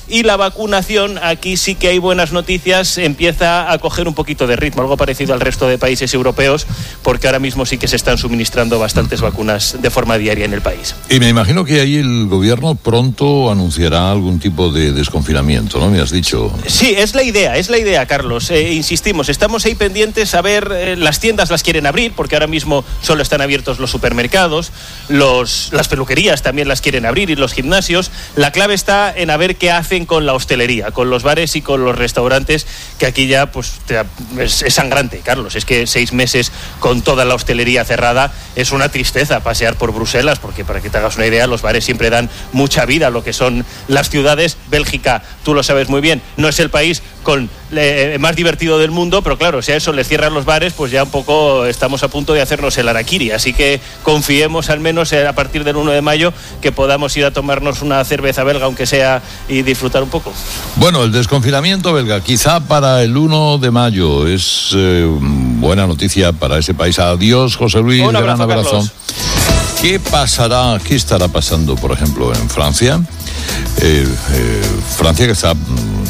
y la vacunación, aquí sí que hay buenas noticias, empieza a coger un poquito de ritmo, algo parecido al resto de países europeos, porque ahora mismo sí que se están suministrando bastantes vacunas de forma diaria en el país. Y me imagino que ahí el gobierno pronto anunciará algún tipo de desconfinamiento, ¿no? Me has dicho. Sí, es la idea, es la idea, Carlos. Eh, insistimos, estamos ahí pendientes a ver, eh, las tiendas las quieren abrir, porque ahora mismo solo están abiertos los supermercados, los, las peluquerías también las quieren abrir y los gimnasios. La clave está en a ver qué hacen con la hostelería, con los bares y con los restaurantes, que aquí ya pues te, es, es sangrante, Carlos. Es que seis meses con toda la hostelería cerrada es una tristeza pasear por Bruselas, porque para que te hagas una idea, los bares siempre dan mucha vida a lo que son las ciudades. Bélgica, tú lo sabes muy bien, no es el país con eh, más divertido del mundo, pero claro, si a eso les cierran los bares, pues ya un poco estamos a punto de hacernos el harakiri, así que confiemos al menos a partir del uno de mayo que podamos ir a tomarnos una cerveza belga, aunque sea, y disfrutar un poco. Bueno, el desconfinamiento belga, quizá para el uno de mayo, es eh, buena noticia para ese país. Adiós, José Luis, un abrazo, gran abrazo. Carlos. ¿Qué pasará, qué estará pasando, por ejemplo, en Francia? Eh, eh, Francia, que está,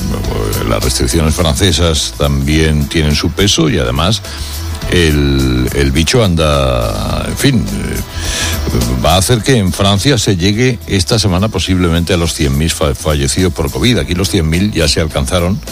las restricciones francesas también tienen su peso, y además el, el bicho anda, en fin, eh, va a hacer que en Francia se llegue esta semana posiblemente a los cien mil fa- fallecidos por COVID. Aquí los cien mil ya se alcanzaron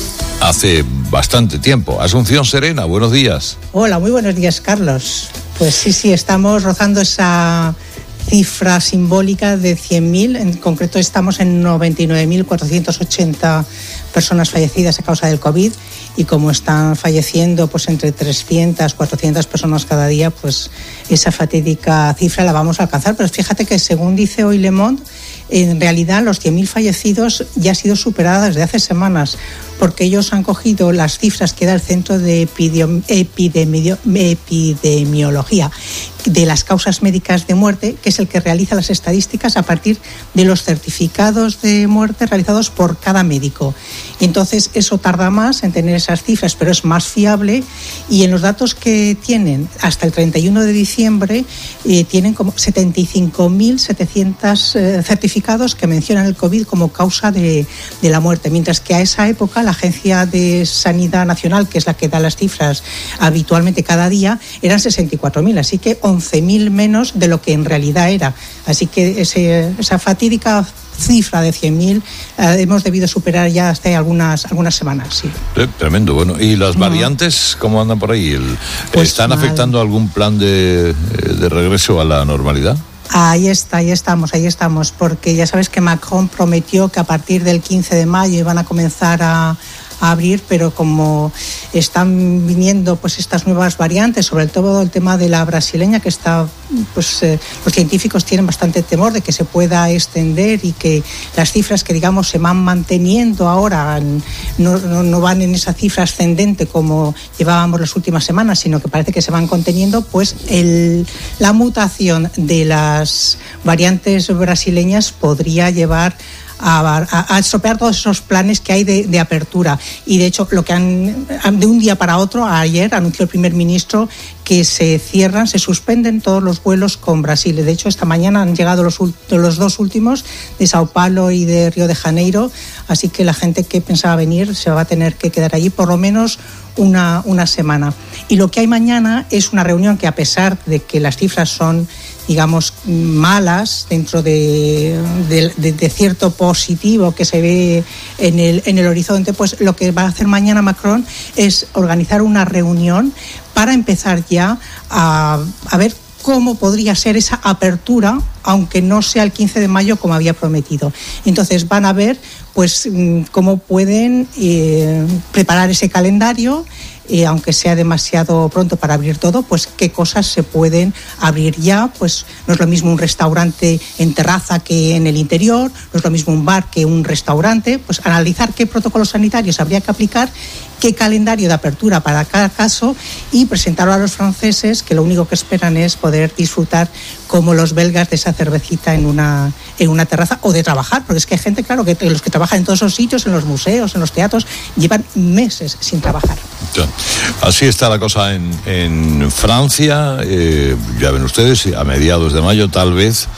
hace bastante tiempo. Asunción Serena, buenos días. Hola, muy buenos días, Carlos. Pues sí, sí, estamos rozando esa cifra simbólica de cien mil. En concreto estamos en noventa y nueve mil cuatrocientas ochenta personas fallecidas a causa del COVID, y como están falleciendo pues entre trescientas, cuatrocientas personas cada día, pues esa fatídica cifra la vamos a alcanzar. Pero fíjate que, según dice hoy Le Monde, en realidad los cien mil fallecidos ya ha sido superada desde hace semanas, porque ellos han cogido las cifras que da el Centro de Epidemi- Epidemio- Epidemiología de las causas médicas de muerte, que es el que realiza las estadísticas a partir de los certificados de muerte realizados por cada médico. Y entonces eso tarda más en tener esas cifras, pero es más fiable, y en los datos que tienen hasta el treinta y uno de diciembre eh, tienen como setenta y cinco mil setecientos eh, certificados que mencionan el COVID como causa de, de la muerte, mientras que a esa época la Agencia de Sanidad Nacional, que es la que da las cifras habitualmente cada día, eran sesenta y cuatro mil, así que once mil menos de lo que en realidad era. Así que ese, esa fatídica cifra de cien mil eh, hemos debido superar ya hace algunas algunas semanas, sí. Eh, tremendo, bueno. ¿Y las variantes cómo andan por ahí? El, Pues ¿Están mal. afectando algún plan de, de regreso a la normalidad? Ahí está, ahí estamos, ahí estamos, porque ya sabes que Macron prometió que a partir del quince de mayo iban a comenzar a, a abrir, pero como están viniendo pues estas nuevas variantes, sobre todo el tema de la brasileña, que está, pues eh, los científicos tienen bastante temor de que se pueda extender, y que las cifras que digamos se van manteniendo ahora no, no, no van en esa cifra ascendente como llevábamos las últimas semanas, sino que parece que se van conteniendo, pues el, la mutación de las variantes brasileñas podría llevar A, a, a estropear todos esos planes que hay de, de apertura. Y de hecho, lo que han, de un día para otro, ayer anunció el primer ministro que se cierran, se suspenden todos los vuelos con Brasil. De hecho, esta mañana han llegado los, los dos últimos, de Sao Paulo y de Río de Janeiro, así que la gente que pensaba venir se va a tener que quedar allí por lo menos una, una semana. Y lo que hay mañana es una reunión que, a pesar de que las cifras son, digamos, malas dentro de, de, de, de cierto positivo que se ve en el, en el horizonte, pues lo que va a hacer mañana Macron es organizar una reunión para empezar ya a, a ver cómo podría ser esa apertura, aunque no sea el quince de mayo como había prometido. Entonces van a ver pues cómo pueden eh, preparar ese calendario, eh, aunque sea demasiado pronto para abrir todo, pues qué cosas se pueden abrir ya. Pues no es lo mismo un restaurante en terraza que en el interior, no es lo mismo un bar que un restaurante. Pues analizar qué protocolos sanitarios habría que aplicar, qué calendario de apertura para cada caso, y presentarlo a los franceses, que lo único que esperan es poder disfrutar como los belgas de esa cervecita en una, en una terraza, o de trabajar, porque es que hay gente, claro, que los que trabajan en todos esos sitios, en los museos, en los teatros, llevan meses sin trabajar. Ya. Así está la cosa en, en Francia. Eh, ya ven ustedes, a mediados de mayo tal vez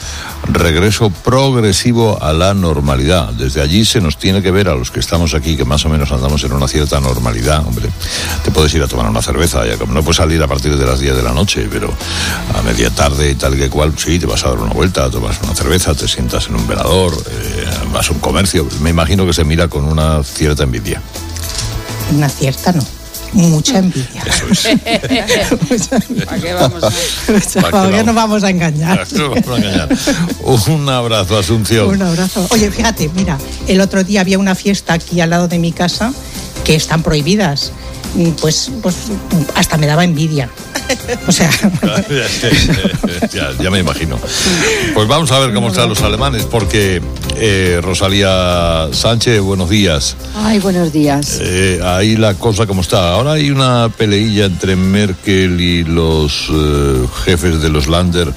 regreso progresivo a la normalidad. Desde allí se nos tiene que ver a los que estamos aquí, que más o menos andamos en una cierta normalidad. Hombre, te puedes ir a tomar una cerveza, ya como no puedes salir a partir de las diez de la noche, pero a media tarde y tal que cual, sí, te vas a dar una vuelta, tomas una cerveza, te sientas en un velador, eh, vas a un comercio. Me imagino que se mira con una cierta envidia. Una cierta no. Mucha envidia. Eso es. ¿Para qué vamos a... ¿Para qué nos vamos a engañar? Vamos a engañar. Un abrazo, Asunción. Un abrazo. Oye, fíjate, mira, el otro día había una fiesta aquí al lado de mi casa que están prohibidas. Pues, pues hasta me daba envidia. O sea... ya, ya me imagino. Pues vamos a ver cómo están los alemanes, porque eh, Rosalía Sánchez, buenos días. Ay, buenos días. Eh, ahí la cosa como está. Ahora hay una peleilla entre Merkel y los eh, jefes de los Länder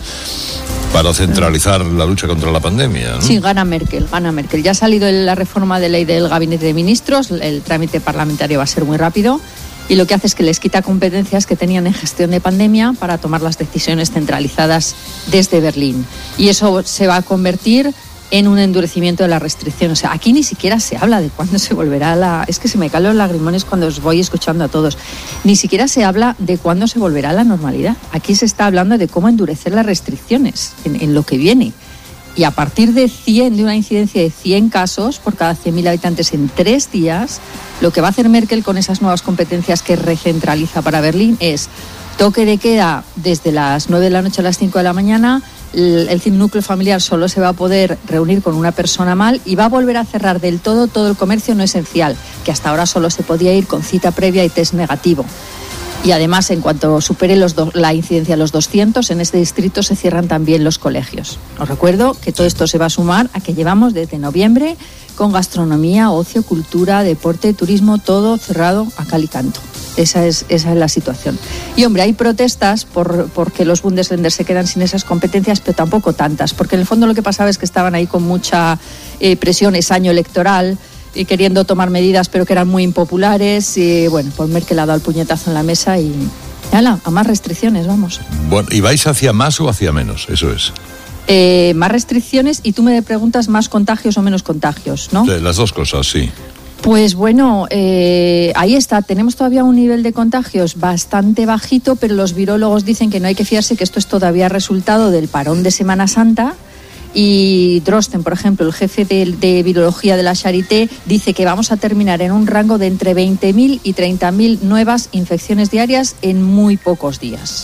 para centralizar la lucha contra la pandemia, ¿no? Sí, gana Merkel, gana Merkel. Ya ha salido la reforma de ley del Gabinete de Ministros, el trámite parlamentario va a ser muy rápido y lo que hace es que les quita competencias que tenían en gestión de pandemia para tomar las decisiones centralizadas desde Berlín. Y eso se va a convertir en un endurecimiento de las restricciones. O sea, aquí ni siquiera se habla de cuándo se volverá la... Es que se me caen los lagrimones cuando os voy escuchando a todos. Ni siquiera se habla de cuándo se volverá a la normalidad. Aquí se está hablando de cómo endurecer las restricciones en, en lo que viene. Y a partir de cien, de una incidencia de cien casos por cada cien mil habitantes en tres días, lo que va a hacer Merkel con esas nuevas competencias que recentraliza para Berlín es toque de queda desde las nueve de la noche a las cinco de la mañana. El, el núcleo familiar solo se va a poder reunir con una persona mal y va a volver a cerrar del todo todo el comercio no esencial, que hasta ahora solo se podía ir con cita previa y test negativo. Y además, en cuanto supere los do, la incidencia a los doscientos, en este distrito se cierran también los colegios. Os recuerdo que todo esto se va a sumar a que llevamos desde noviembre con gastronomía, ocio, cultura, deporte, turismo, todo cerrado a cal y canto. Esa es, esa es la situación. Y hombre, hay protestas por porque los Bundesländer se quedan sin esas competencias, pero tampoco tantas, porque en el fondo lo que pasaba es que estaban ahí con mucha eh, presión, es año electoral, y queriendo tomar medidas, pero que eran muy impopulares, y bueno, pues Merkel ha dado el puñetazo en la mesa y ¡hala! A más restricciones, vamos. Bueno, ¿y vais hacia más o hacia menos? Eso es. Eh, más restricciones y tú me preguntas más contagios o menos contagios, ¿no? Sí, las dos cosas, sí. Pues bueno, eh, ahí está, tenemos todavía un nivel de contagios bastante bajito, pero los virólogos dicen que no hay que fiarse, que esto es todavía resultado del parón de Semana Santa. Y Drosten, por ejemplo, el jefe de, de virología de la Charité, dice que vamos a terminar en un rango de entre veinte mil y treinta mil nuevas infecciones diarias en muy pocos días.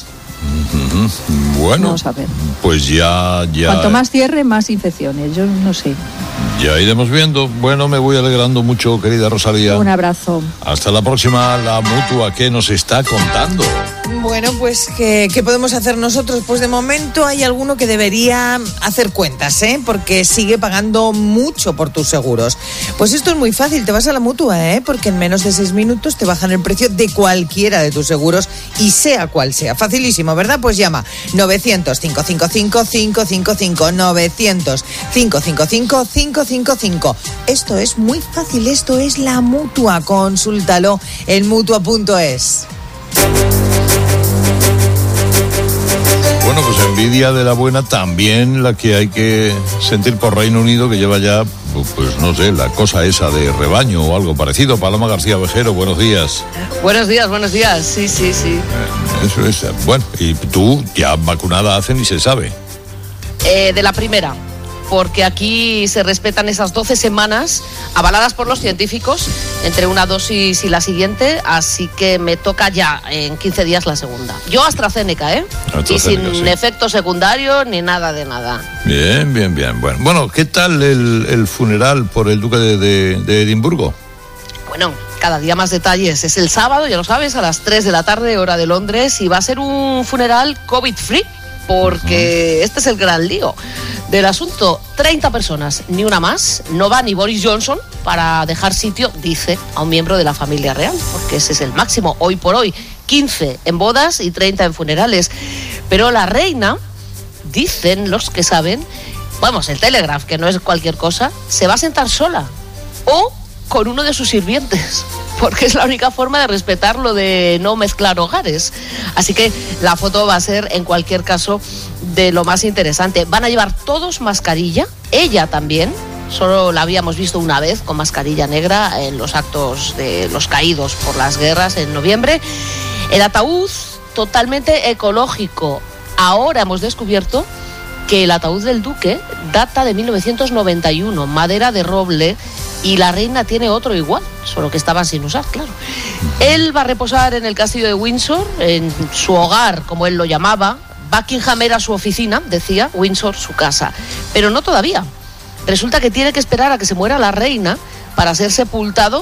Uh-huh. Bueno, vamos a ver. Pues ya, ya... Cuanto más cierre, más infecciones, yo no sé. Ya iremos viendo. Bueno, me voy alegrando mucho, querida Rosalía. Un abrazo. Hasta la próxima. La Mutua, ¿qué nos está contando? Bueno, pues, ¿qué, ¿qué podemos hacer nosotros? Pues de momento hay alguno que debería hacer cuentas, ¿eh? Porque sigue pagando mucho por tus seguros. Pues esto es muy fácil, te vas a la Mutua, ¿eh? Porque en menos de seis minutos te bajan el precio de cualquiera de tus seguros y sea cual sea. Facilísimo, ¿verdad? Pues llama novecientos, cinco cinco cinco, cinco cinco cinco, novecientos, cinco cinco cinco, cinco cinco cinco. Esto es muy fácil, esto es la Mutua. Consúltalo en mutua punto es. Bueno, pues envidia de la buena también la que hay que sentir por Reino Unido, que lleva ya, pues no sé, la cosa esa de rebaño o algo parecido. Paloma García Vejero, buenos días. Buenos días, buenos días, sí, sí, sí. Eh, eso es, bueno, y tú ya vacunada hace ni se sabe. Eh, de la primera, porque aquí se respetan esas doce semanas avaladas por los científicos entre una dosis y la siguiente, así que me toca ya en quince días la segunda. Yo AstraZeneca, ¿eh? AstraZeneca, y sin sí. efectos secundarios ni nada de nada. Bien, bien, bien. Bueno, bueno, ¿qué tal el, el funeral por el duque de, de, de Edimburgo? Bueno, cada día más detalles. Es el sábado, ya lo sabes, a las tres de la tarde, hora de Londres, y va a ser un funeral COVID-free, porque uh-huh. este es el gran lío del asunto. treinta personas, ni una más. No va ni Boris Johnson para dejar sitio, dice, a un miembro de la familia real, porque ese es el máximo hoy por hoy. quince en bodas y treinta en funerales. Pero la reina, dicen los que saben, vamos, el Telegraph, que no es cualquier cosa, se va a sentar sola o con uno de sus sirvientes. porque es la única forma de respetar lo de no mezclar hogares. Así que la foto va a ser, en cualquier caso, de lo más interesante. Van a llevar todos mascarilla, ella también. Solo la habíamos visto una vez con mascarilla negra en los actos de los caídos por las guerras en noviembre. El ataúd totalmente ecológico. Ahora hemos descubierto que el ataúd del duque data de mil novecientos noventa y uno, madera de roble, y la reina tiene otro igual, solo que estaba sin usar, claro. Él va a reposar en el castillo de Windsor, en su hogar, como él lo llamaba. Buckingham era su oficina, decía, Windsor su casa. Pero no todavía. Resulta que tiene que esperar a que se muera la reina para ser sepultado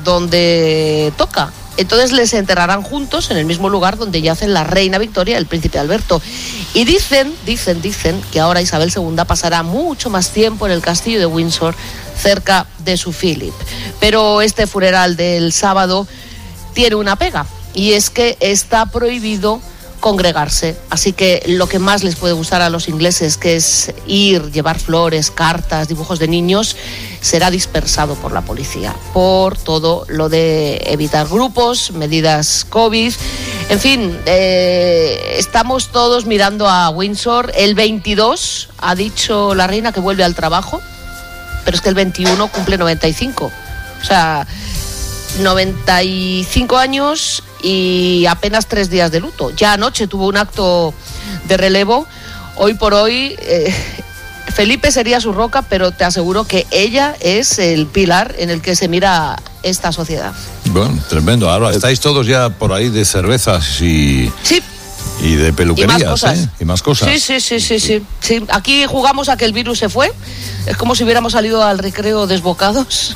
donde toca. Entonces les enterrarán juntos en el mismo lugar donde yacen la reina Victoria y el príncipe Alberto. Y dicen, dicen, dicen que ahora Isabel segunda pasará mucho más tiempo en el castillo de Windsor, cerca de su Philip. Pero este funeral del sábado tiene una pega, y es que está prohibido congregarse. Así que lo que más les puede gustar a los ingleses, que es ir, llevar flores, cartas, dibujos de niños, será dispersado por la policía, por todo lo de evitar grupos, medidas COVID. En fin, eh, estamos todos mirando a Windsor. El veintidós ha dicho la reina que vuelve al trabajo, pero es que el veintiuno cumple noventa y cinco. O sea, noventa y cinco años y apenas tres días de luto. Ya anoche tuvo un acto de relevo. Hoy por hoy, eh, Felipe sería su roca, pero te aseguro que ella es el pilar en el que se mira esta sociedad. Bueno, tremendo. Ahora estáis todos ya por ahí de cervezas y... Sí. Y de peluquerías, y más cosas. ¿eh? Y más cosas. Sí, sí, sí, sí, sí, sí. Aquí jugamos a que el virus se fue. Es como si hubiéramos salido al recreo desbocados.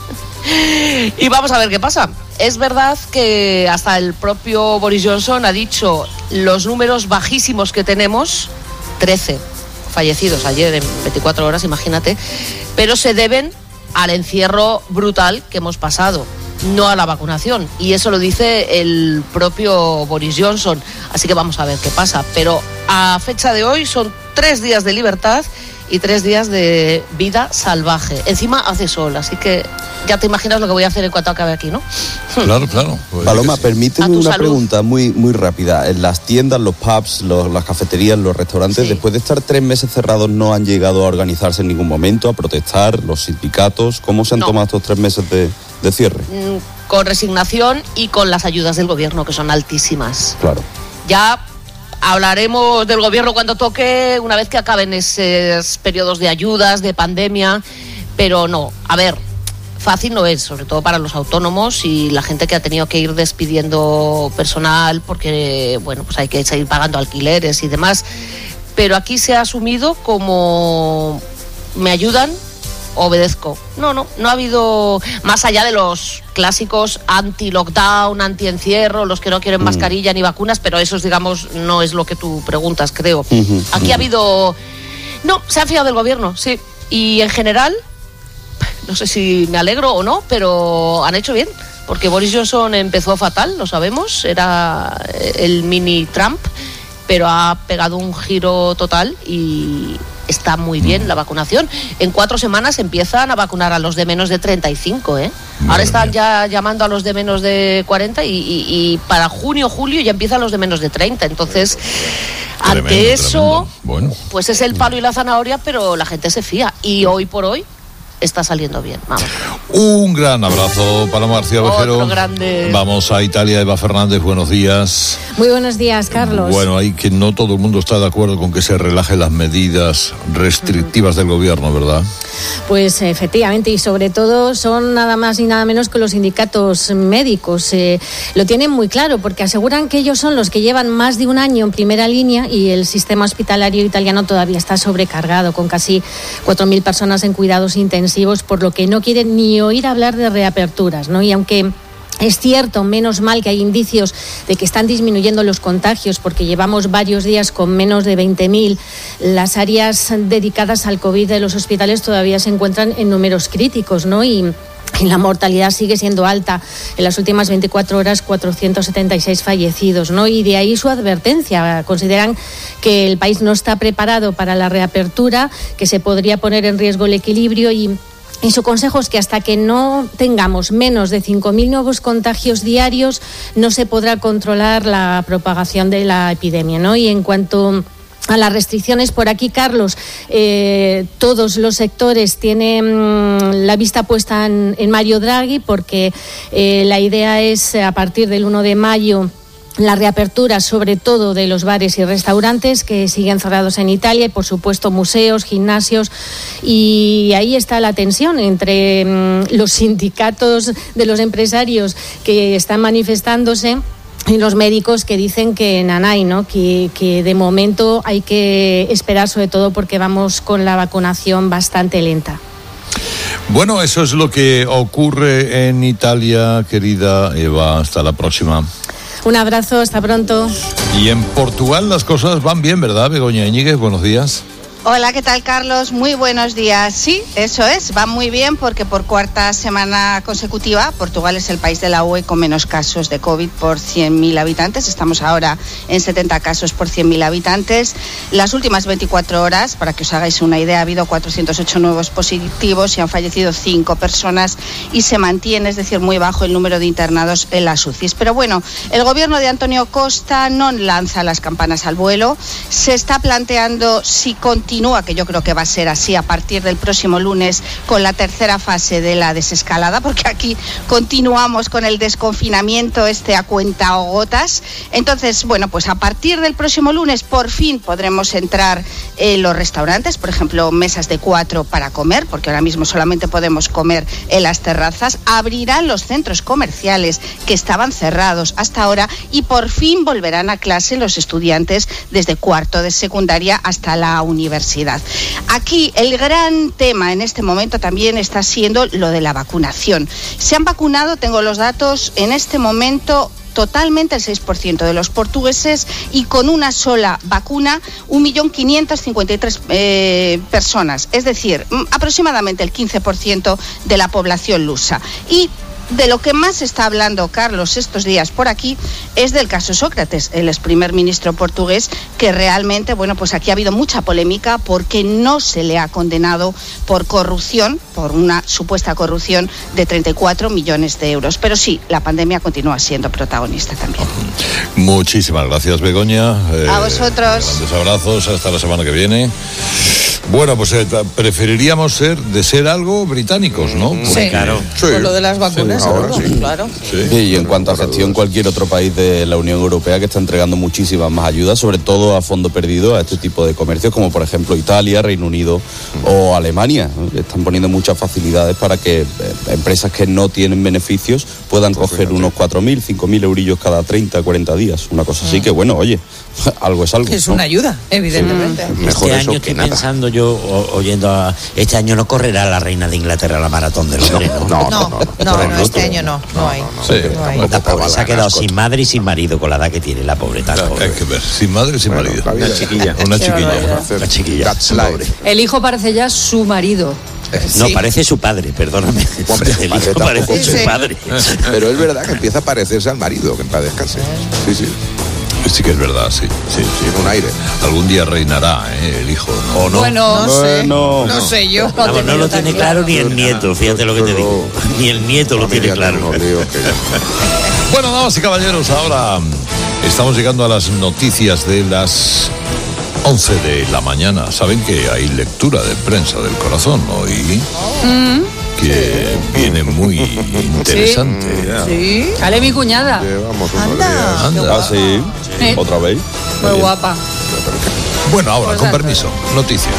Y vamos a ver qué pasa. Es verdad que hasta el propio Boris Johnson ha dicho los números bajísimos que tenemos, trece fallecidos ayer en veinticuatro horas, imagínate, pero se deben al encierro brutal que hemos pasado, no a la vacunación. Y eso lo dice el propio Boris Johnson. Así que vamos a ver qué pasa. Pero a fecha de hoy son tres días de libertad y tres días de vida salvaje. Encima hace sol, así que ya te imaginas lo que voy a hacer en cuanto acabe aquí, ¿no? Claro, claro. Pues Paloma, permíteme una salud. pregunta muy, muy rápida. En las tiendas, los pubs, los, las cafeterías, los restaurantes, Sí. después de estar tres meses cerrados, ¿no han llegado a organizarse en ningún momento, a protestar? ¿Los sindicatos? ¿Cómo se han No. tomado estos tres meses de, de cierre? Mm, Con resignación y con las ayudas del gobierno, que son altísimas. Claro. Ya hablaremos del gobierno cuando toque, una vez que acaben esos periodos de ayudas, de pandemia, pero no, a ver, fácil no es, sobre todo para los autónomos y la gente que ha tenido que ir despidiendo personal porque, bueno, pues hay que seguir pagando alquileres y demás, pero aquí se ha asumido como me ayudan, obedezco. No, no, no ha habido, más allá de los clásicos anti-lockdown, anti-encierro, los que no quieren Mm. mascarilla ni vacunas, pero eso, digamos, no es lo que tú preguntas, creo. Ujú, Aquí ujú. ha habido... No, se han fiado del gobierno, sí. Y en general, no sé si me alegro o no, pero han hecho bien. Porque Boris Johnson empezó fatal, lo sabemos, era el mini Trump, pero ha pegado un giro total y está muy bien la vacunación. En cuatro semanas empiezan a vacunar a los de menos de treinta y cinco, ¿eh? Ahora están ya llamando a los de menos de cuarenta y, y, y para junio, julio ya empiezan los de menos de treinta. Entonces, ante Tremendo, eso, tremendo. Bueno. pues es el palo y la zanahoria, pero la gente se fía. Y hoy por hoy está saliendo bien. Vamos. Un gran abrazo, Paloma García Vejero. Otro grande. Vamos a Italia, Eva Fernández, buenos días. Muy buenos días, Carlos. Bueno, hay que no todo el mundo está de acuerdo con que se relajen las medidas restrictivas del gobierno, ¿verdad? Pues efectivamente, y sobre todo son nada más y nada menos que los sindicatos médicos. Eh, lo tienen muy claro porque aseguran que ellos son los que llevan más de un año en primera línea y el sistema hospitalario italiano todavía está sobrecargado con casi cuatro mil personas en cuidados intensivos, por lo que no quieren ni oír hablar de reaperturas, ¿no? Y aunque es cierto, menos mal que hay indicios de que están disminuyendo los contagios porque llevamos varios días con menos de veinte mil. Las áreas dedicadas al COVID de los hospitales todavía se encuentran en números críticos, ¿no? Y Y la mortalidad sigue siendo alta. En las últimas veinticuatro horas, cuatrocientos setenta y seis fallecidos, ¿no? Y de ahí su advertencia. Consideran que el país no está preparado para la reapertura, que se podría poner en riesgo el equilibrio y Y su consejo es que hasta que no tengamos menos de cinco mil nuevos contagios diarios, no se podrá controlar la propagación de la epidemia, ¿no? Y en cuanto a las restricciones, por aquí, Carlos, eh, todos los sectores tienen mmm, la vista puesta en, en Mario Draghi, porque eh, la idea es, a partir del uno de mayo, la reapertura, sobre todo de los bares y restaurantes que siguen cerrados en Italia, y por supuesto museos, gimnasios, y ahí está la tensión entre mmm, los sindicatos de los empresarios que están manifestándose y los médicos que dicen que nanay, ¿no? Que, que de momento hay que esperar, sobre todo porque vamos con la vacunación bastante lenta. Bueno, eso es lo que ocurre en Italia, querida Eva. Hasta la próxima. Un abrazo, hasta pronto. Y en Portugal las cosas van bien, ¿verdad, Begoña Íñiguez? Buenos días. Hola, ¿qué tal, Carlos? Muy buenos días. Sí, eso es, va muy bien porque por cuarta semana consecutiva Portugal es el país de la U E con menos casos de COVID por cien mil habitantes. Estamos ahora en setenta casos por cien mil habitantes. Las últimas veinticuatro horas, para que os hagáis una idea, ha habido cuatrocientos ocho nuevos positivos y han fallecido cinco personas y se mantiene, es decir, muy bajo el número de internados en las U C Is. Pero bueno, el gobierno de Antonio Costa no lanza las campanas al vuelo. Se está planteando si continúa, que yo creo que va a ser así a partir del próximo lunes, con la tercera fase de la desescalada, porque aquí continuamos con el desconfinamiento este a cuentagotas. Entonces, bueno, pues a partir del próximo lunes por fin podremos entrar en los restaurantes, por ejemplo, mesas de cuatro para comer, porque ahora mismo solamente podemos comer en las terrazas. Abrirán los centros comerciales que estaban cerrados hasta ahora y por fin volverán a clase los estudiantes desde cuarto de secundaria hasta la universidad. Aquí el gran tema en este momento también está siendo lo de la vacunación. Se han vacunado, tengo los datos, en este momento totalmente el seis por ciento de los portugueses, y con una sola vacuna un millón quinientas cincuenta y tres eh, personas, es decir, aproximadamente el quince por ciento de la población lusa. Y de lo que más se está hablando, Carlos, estos días por aquí es del caso Sócrates, el ex primer ministro portugués, que realmente, bueno, pues aquí ha habido mucha polémica porque no se le ha condenado por corrupción, por una supuesta corrupción de treinta y cuatro millones de euros. Pero sí, la pandemia continúa siendo protagonista también. Muchísimas gracias, Begoña. Eh, a vosotros. Grandes abrazos, hasta la semana que viene. Bueno, pues eh, preferiríamos ser de ser algo británicos, ¿no? Sí, Porque, claro. Sí. Por lo de las vacunas, sí, ahora, sí. Claro. Sí. Sí, y en cuanto a gestión, cualquier otro país de la Unión Europea que está entregando muchísimas más ayudas, sobre todo a fondo perdido, a este tipo de comercios, como por ejemplo Italia, Reino Unido o Alemania, ¿no? Están poniendo muchas facilidades para que eh, empresas que no tienen beneficios puedan pues coger fíjate. unos cuatro mil, cinco mil eurillos cada treinta, cuarenta días, una cosa así, mm. que bueno, oye, algo es algo. Es ¿no? una ayuda, evidentemente. Sí. Mejor este eso año que estoy nada. pensando yo, o, oyendo a... Este año no correrá la reina de Inglaterra la maratón de Londres, ¿no? No, no, no, no, no, no, no este año no, no, no hay. No, no, sí, no hay. La pobre se ha quedado sin madre y sin marido con la edad que tiene, la pobre. Tan pobre. Hay que ver, sin madre y sin bueno, marido. Una chiquilla. Una chiquilla. Una chiquilla. El hijo parece ya su marido. No, sí. Parece su padre, perdóname. Hombre, el hijo parece sí. su padre. Pero es verdad que empieza a parecerse al marido, que en paz descanse. Sí, sí. Sí que es verdad, sí, sí, sí. Un aire. Algún día reinará, ¿eh? El hijo, ¿no? ¿O no? Bueno, no sé. No, no, no sé yo. No, no, no lo tiene claro ni el nieto, fíjate lo que te digo. Ni el nieto lo tiene claro. Bueno, damas y caballeros, ahora estamos llegando a las noticias de las once de la mañana. Saben que hay lectura de prensa del corazón hoy. Mm. Que viene muy interesante. Sí, sí. Sale mi cuñada. Anda. Anda. Ah, sí. sí. Otra vez. Muy Bien. guapa. Bueno, ahora, pues con permiso, noticias.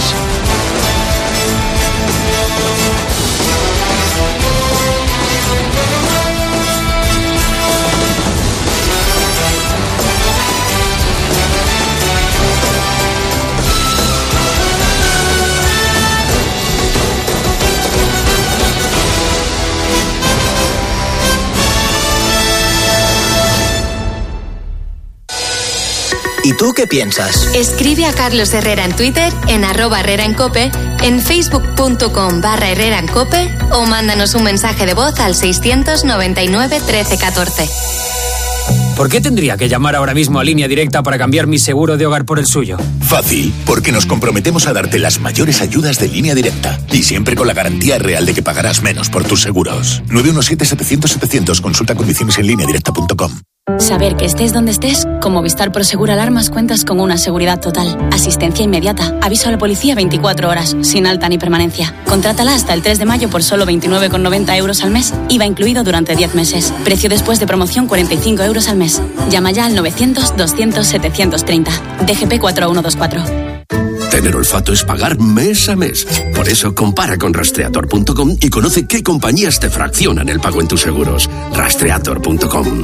¿Y tú qué piensas? Escribe a Carlos Herrera en Twitter, en arroba Herrera en Cope, en facebook.com barra Herrera en Cope o mándanos un mensaje de voz al seiscientos noventa y nueve trece catorce. ¿Por qué tendría que llamar ahora mismo a Línea Directa para cambiar mi seguro de hogar por el suyo? Fácil, porque nos comprometemos a darte las mayores ayudas de Línea Directa. Y siempre con la garantía real de que pagarás menos por tus seguros. nueve uno siete, setecientos, setecientos. Consulta condiciones en línea directa punto com. Saber que estés donde estés, con Movistar Prosegur Alarmas cuentas con una seguridad total, asistencia inmediata, aviso a la policía veinticuatro horas, sin alta ni permanencia. Contrátala hasta el tres de mayo por solo veintinueve con noventa euros al mes, I V A incluido durante diez meses. Precio después de promoción cuarenta y cinco euros al mes. Llama ya al novecientos, doscientos, setecientos treinta. D G P cuatro uno dos cuatro. Tener olfato es pagar mes a mes. Por eso compara con rastreator punto com y conoce qué compañías te fraccionan el pago en tus seguros. rastreator punto com.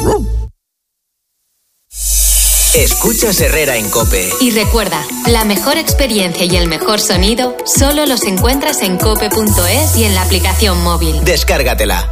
Escuchas Herrera en COPE. Y recuerda, la mejor experiencia y el mejor sonido solo los encuentras en cope punto es y en la aplicación móvil. Descárgatela.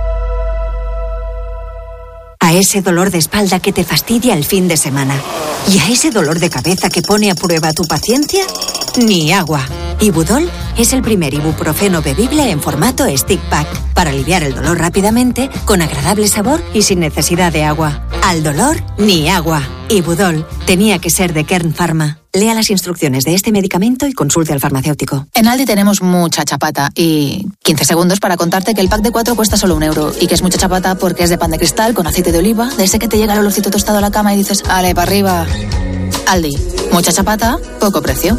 A ese dolor de espalda que te fastidia el fin de semana. Y a ese dolor de cabeza que pone a prueba tu paciencia, ni agua. Ibudol es el primer ibuprofeno bebible en formato stick pack para aliviar el dolor rápidamente, con agradable sabor y sin necesidad de agua. Al dolor, ni agua. Ibudol tenía que ser de Kern Pharma. Lea las instrucciones de este medicamento y consulte al farmacéutico. En Aldi tenemos mucha chapata y quince segundos para contarte que el pack de cuatro cuesta solo un euro y que es mucha chapata porque es de pan de cristal con aceite de oliva, de ese que te llega el olorcito tostado a la cama y dices, ale, para arriba. Aldi, mucha chapata, poco precio.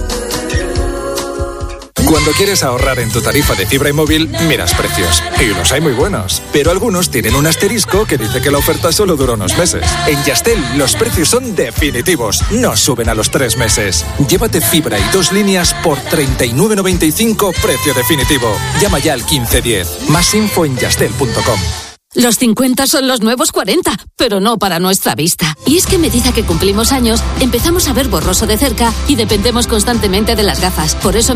Cuando quieres ahorrar en tu tarifa de fibra y móvil, miras precios. Y los hay muy buenos. Pero algunos tienen un asterisco que dice que la oferta solo dura unos meses. En Yastel, los precios son definitivos. No suben a los tres meses. Llévate fibra y dos líneas por treinta y nueve noventa y cinco, precio definitivo. Llama ya al quince diez. Más info en yastel punto com. Los cincuenta son los nuevos cuarenta, pero no para nuestra vista. Y es que a medida que cumplimos años, empezamos a ver borroso de cerca y dependemos constantemente de las gafas. Por eso